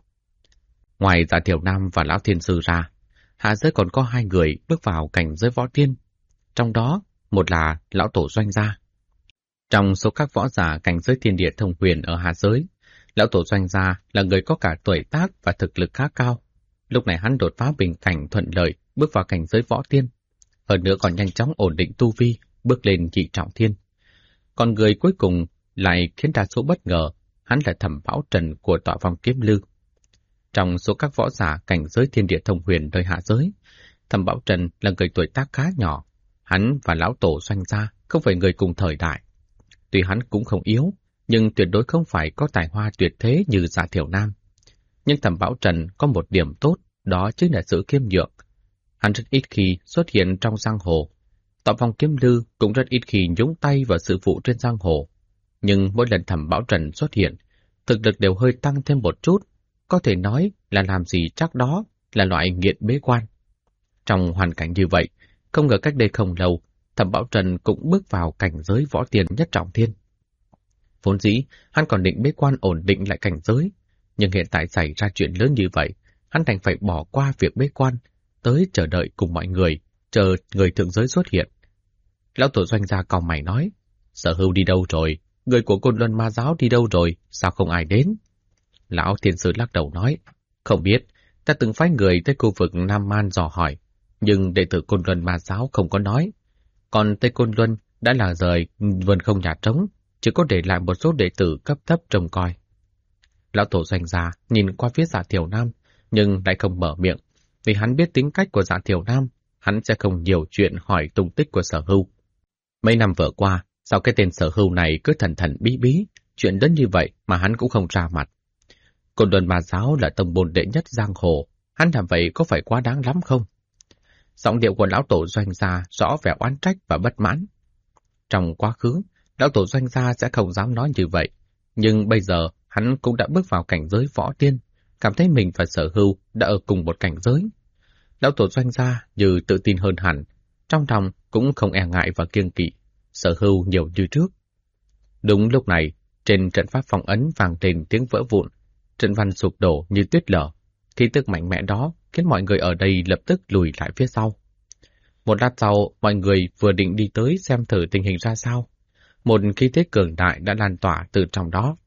Ngoài Dạ Thiểu Nam và Lão Thiên Sư ra, hạ giới còn có 2 người bước vào cảnh giới võ tiên. Trong đó, một là Lão Tổ Doanh Gia. Trong số các võ giả cảnh giới thiên địa thông huyền ở hạ giới, Lão Tổ Doanh Gia là người có cả tuổi tác và thực lực khá cao. Lúc này hắn đột phá bình cảnh thuận lợi, bước vào cảnh giới võ tiên. Hơn nữa còn nhanh chóng ổn định tu vi, bước lên nhị trọng thiên. Còn người cuối cùng lại khiến đa số bất ngờ, hắn là Thẩm Bảo Trần của Tọa Phong Kiếm Lư. Trong số các võ giả cảnh giới thiên địa thông huyền nơi hạ giới, Thẩm Bảo Trần là người tuổi tác khá nhỏ. Hắn và Lão Tổ Doanh Gia không phải người cùng thời đại. Tuy hắn cũng không yếu, nhưng tuyệt đối không phải có tài hoa tuyệt thế như Dạ Thiểu Nam. Nhưng Thẩm Bảo Trần có một điểm tốt, đó chính là sự khiêm nhượng. Hắn rất ít khi xuất hiện trong giang hồ. Tọa Phong Kiếm Lư cũng rất ít khi nhúng tay vào sự vụ trên giang hồ. Nhưng mỗi lần Thẩm Bảo Trần xuất hiện, thực lực đều hơi tăng thêm một chút. Có thể nói là làm gì chắc đó là loại nghiện bế quan. Trong hoàn cảnh như vậy, không ngờ cách đây không lâu, Thẩm Bảo Trần cũng bước vào cảnh giới võ tiên nhất trọng thiên. Vốn dĩ, hắn còn định bế quan ổn định lại cảnh giới, nhưng hiện tại xảy ra chuyện lớn như vậy, hắn đành phải bỏ qua việc bế quan, tới chờ đợi cùng mọi người, chờ người thượng giới xuất hiện. Lão Tổ Doanh Gia cau mày nói, Sở Hưu đi đâu rồi? Người của Côn Luân Ma Giáo đi đâu rồi? Sao không ai đến? Lão Thiên Sư lắc đầu nói, không biết, ta từng phái người tới khu vực Nam Man dò hỏi, nhưng đệ tử Côn Luân Ma Giáo không có nói. Còn Tây Côn Luân đã là rời vườn không nhà trống, chỉ có để lại một số đệ tử cấp thấp trông coi. Lão Tổ Doanh Gia nhìn qua phía Dạ Thiểu Nam, nhưng lại không mở miệng, vì hắn biết tính cách của Dạ Thiểu Nam, hắn sẽ không nhiều chuyện hỏi tung tích của Sở Hưu. Mấy năm vừa qua, sao cái tên Sở Hưu này cứ thần thần bí bí, chuyện đến như vậy mà hắn cũng không ra mặt. Côn Luân Ma Giáo là tông môn đệ nhất giang hồ, hắn làm vậy có phải quá đáng lắm không? Giọng điệu của Lão Tổ Doanh Gia rõ vẻ oán trách và bất mãn. Trong quá khứ, Lão Tổ Doanh Gia sẽ không dám nói như vậy, nhưng bây giờ hắn cũng đã bước vào cảnh giới võ tiên, cảm thấy mình và Sở Hưu đã ở cùng một cảnh giới. Lão Tổ Doanh Gia như tự tin hơn hẳn, trong lòng cũng không e ngại và kiêng kỵ, Sở Hưu nhiều như trước. Đúng lúc này, trên trận pháp phong ấn vang lên tiếng vỡ vụn, trận văn sụp đổ như tuyết lở. Khí tức mạnh mẽ đó khiến mọi người ở đây lập tức lùi lại phía sau. Một lát sau, mọi người vừa định đi tới xem thử tình hình ra sao. Một khí thế cường đại đã lan tỏa từ trong đó.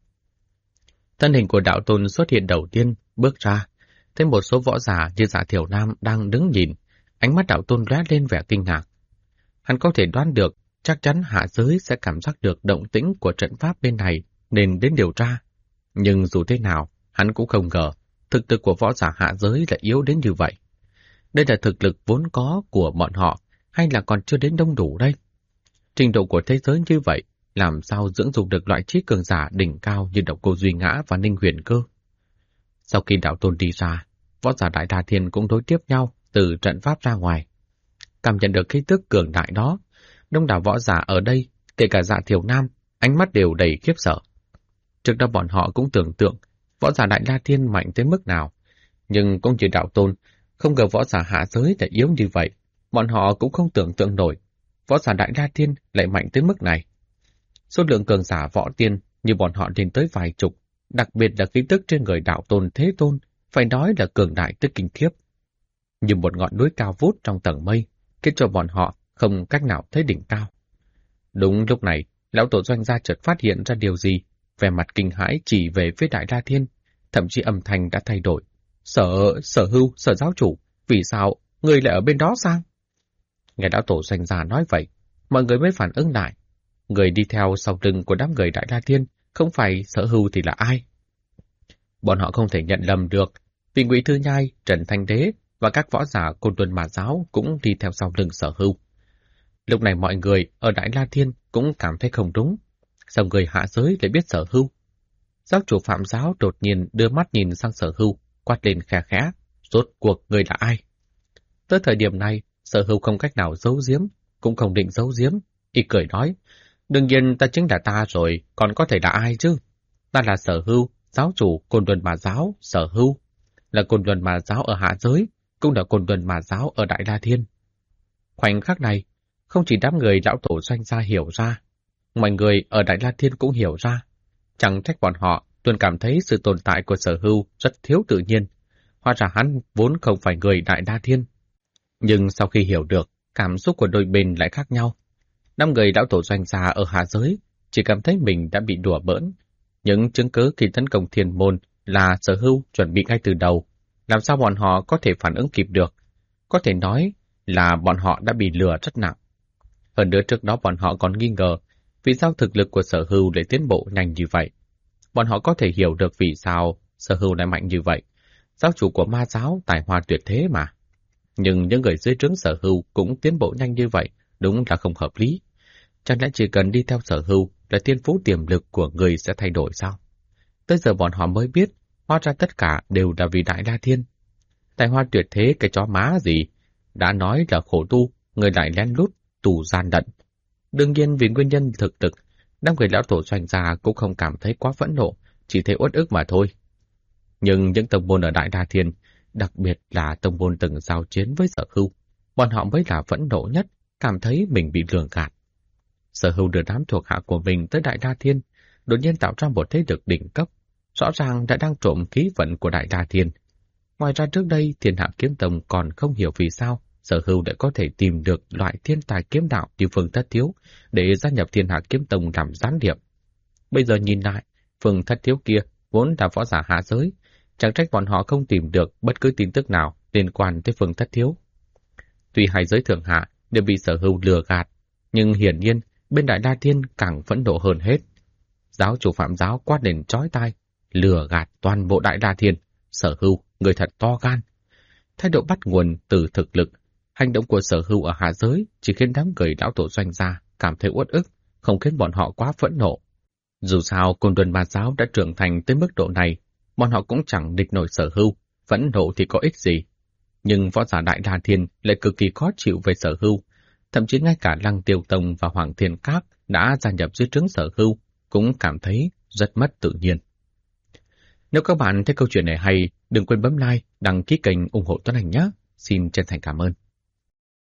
Thân hình của đạo tôn xuất hiện đầu tiên, bước ra. Thấy một số võ giả như Dạ Thiểu Nam đang đứng nhìn, ánh mắt đạo tôn lóe lên vẻ kinh ngạc. Hắn có thể đoán được, chắc chắn hạ giới sẽ cảm giác được động tĩnh của trận pháp bên này, nên đến điều tra. Nhưng dù thế nào, hắn cũng không ngờ, thực lực của võ giả hạ giới lại yếu đến như vậy. Đây là thực lực vốn có của bọn họ, hay là còn chưa đến đông đủ đây? Trình độ của thế giới như vậy, làm sao dưỡng dục được loại trí cường giả đỉnh cao như Độc Cô Duy Ngã và Ninh Huyền Cơ? Sau khi đạo tôn đi ra, võ giả Đại Đa Thiên cũng đối tiếp nhau từ trận pháp ra ngoài. Cảm nhận được khí tức cường đại đó, đông đảo võ giả ở đây, kể cả Dạ Thiểu Nam, ánh mắt đều đầy khiếp sợ. Trước đó bọn họ cũng tưởng tượng võ giả Đại Đa Thiên mạnh tới mức nào, nhưng cũng như đạo tôn, không ngờ võ giả hạ giới lại yếu như vậy, bọn họ cũng không tưởng tượng nổi võ giả Đại Đa Thiên lại mạnh tới mức này. Số lượng cường giả võ tiên như bọn họ lên tới vài chục, đặc biệt là khí tức trên người đạo tôn Thế Tôn, phải nói là cường đại tới kinh khiếp. Như một ngọn núi cao vút trong tầng mây, khiến cho bọn họ không cách nào thấy đỉnh cao. Đúng lúc này, Lão Tổ Doanh Gia chợt phát hiện ra điều gì, vẻ mặt kinh hãi chỉ về phía Đại Đa Thiên, thậm chí âm thanh đã thay đổi. Sở Hưu, Sở giáo chủ, vì sao người lại ở bên đó sang? Nghe Lão Tổ Doanh Gia nói vậy, mọi người mới phản ứng lại. Người đi theo sau lưng của đám người Đại Đa Thiên không phải Sở Hưu thì là ai? Bọn họ không thể nhận lầm được, vì Ngụy Thư Nhai, Trần Thanh Đế và các võ giả Côn Luân Ma Giáo cũng đi theo sau lưng Sở Hưu. Lúc này mọi người ở Đại La Thiên cũng cảm thấy không đúng. Sao người hạ giới lại biết Sở Hưu? Giáo chủ Phạm Giáo đột nhiên đưa mắt nhìn sang Sở Hưu, quát lên khẽ khẽ, rốt cuộc người là ai? Tới thời điểm này, Sở Hưu không cách nào giấu giếm, cũng không định giấu giếm, y cười nói, đương nhiên ta chính là ta rồi, còn có thể là ai chứ? Ta là Sở Hưu, giáo chủ Côn Luân Ma Giáo, Sở Hưu, là Côn Luân Ma Giáo ở hạ giới, cũng là Côn Luân Ma Giáo ở Đại La Thiên. Khoảnh khắc này, Không chỉ đám người lão tổ Doanh gia hiểu ra, mọi người ở Đại La Thiên cũng hiểu ra. Chẳng trách bọn họ luôn cảm thấy sự tồn tại của Sở Hưu rất thiếu tự nhiên. Hóa ra hắn vốn không phải người Đại La Thiên. Nhưng sau khi hiểu được, cảm xúc của đôi bên lại khác nhau. Năm người lão tổ Doanh gia ở hạ giới chỉ cảm thấy mình đã bị đùa bỡn. Những chứng cứ khi tấn công Thiên Môn là Sở Hưu chuẩn bị ngay từ đầu. Làm sao bọn họ có thể phản ứng kịp được? Có thể nói là bọn họ đã bị lừa rất nặng. Hơn nữa trước đó bọn họ còn nghi ngờ vì sao thực lực của Sở Hưu lại tiến bộ nhanh như vậy. Bọn họ có thể hiểu được vì sao Sở Hưu lại mạnh như vậy. Giáo chủ của ma giáo tài hoa tuyệt thế mà. Nhưng những người dưới trướng Sở Hưu cũng tiến bộ nhanh như vậy, đúng là không hợp lý. Chẳng lẽ chỉ cần đi theo Sở Hưu là thiên phú tiềm lực của người sẽ thay đổi sao? Tới giờ bọn họ mới biết, hóa ra tất cả đều là vì Đại La Thiên. Tài hoa tuyệt thế cái chó má gì? Đã nói là khổ tu, người lại lén lút, tù gian đận. Đương nhiên vì nguyên nhân thực lực, năm người lão tổ Doanh gia cũng không cảm thấy quá phẫn nộ, chỉ thấy uất ức mà thôi. Nhưng những tông môn ở Đại La Thiên, đặc biệt là tông môn từng giao chiến với Sở Hưu, bọn họ mới là phẫn nộ nhất, cảm thấy mình bị lường gạt. Sở Hưu đưa đám thuộc hạ của mình tới Đại La Thiên, đột nhiên tạo ra một thế lực đỉnh cấp, rõ ràng đã đang trộm khí vận của Đại La Thiên. Ngoài ra trước đây, Thiên Hạ Kiếm Tông còn không hiểu vì sao Sở Hưu đã có thể tìm được loại thiên tài kiếm đạo như Phương Thất Thiếu để gia nhập Thiên Hạ Kiếm Tông làm gián điệp. Bây giờ nhìn lại, Phương Thất Thiếu kia vốn là võ giả hạ giới, chẳng trách bọn họ không tìm được bất cứ tin tức nào liên quan tới Phương Thất Thiếu. Tuy hai giới thượng hạ đều bị Sở Hưu lừa gạt, nhưng hiển nhiên bên Đại La Thiên càng phẫn nộ hơn hết. Giáo chủ Phạm giáo quát lên chói tai, lừa gạt toàn bộ Đại La Thiên, Sở Hưu, người thật to gan. Thái độ bắt nguồn từ thực lực, hành động của Sở Hưu ở hạ giới chỉ khiến đám người lão tổ Doanh gia cảm thấy uất ức, không khiến bọn họ quá phẫn nộ. Dù sao, Côn Luân Ma giáo đã trưởng thành tới mức độ này, bọn họ cũng chẳng địch nổi Sở Hưu, phẫn nộ thì có ích gì. Nhưng võ giả Đại La Thiên lại cực kỳ khó chịu về Sở Hưu, thậm chí ngay cả Lăng Tiêu Tông và Hoàng Thiên Các đã gia nhập dưới trướng Sở Hưu cũng cảm thấy rất mất tự nhiên. Nếu các bạn thấy câu chuyện này hay, đừng quên bấm like, đăng ký kênh ủng hộ Tuấn Anh nhé. Xin chân thành cảm ơn.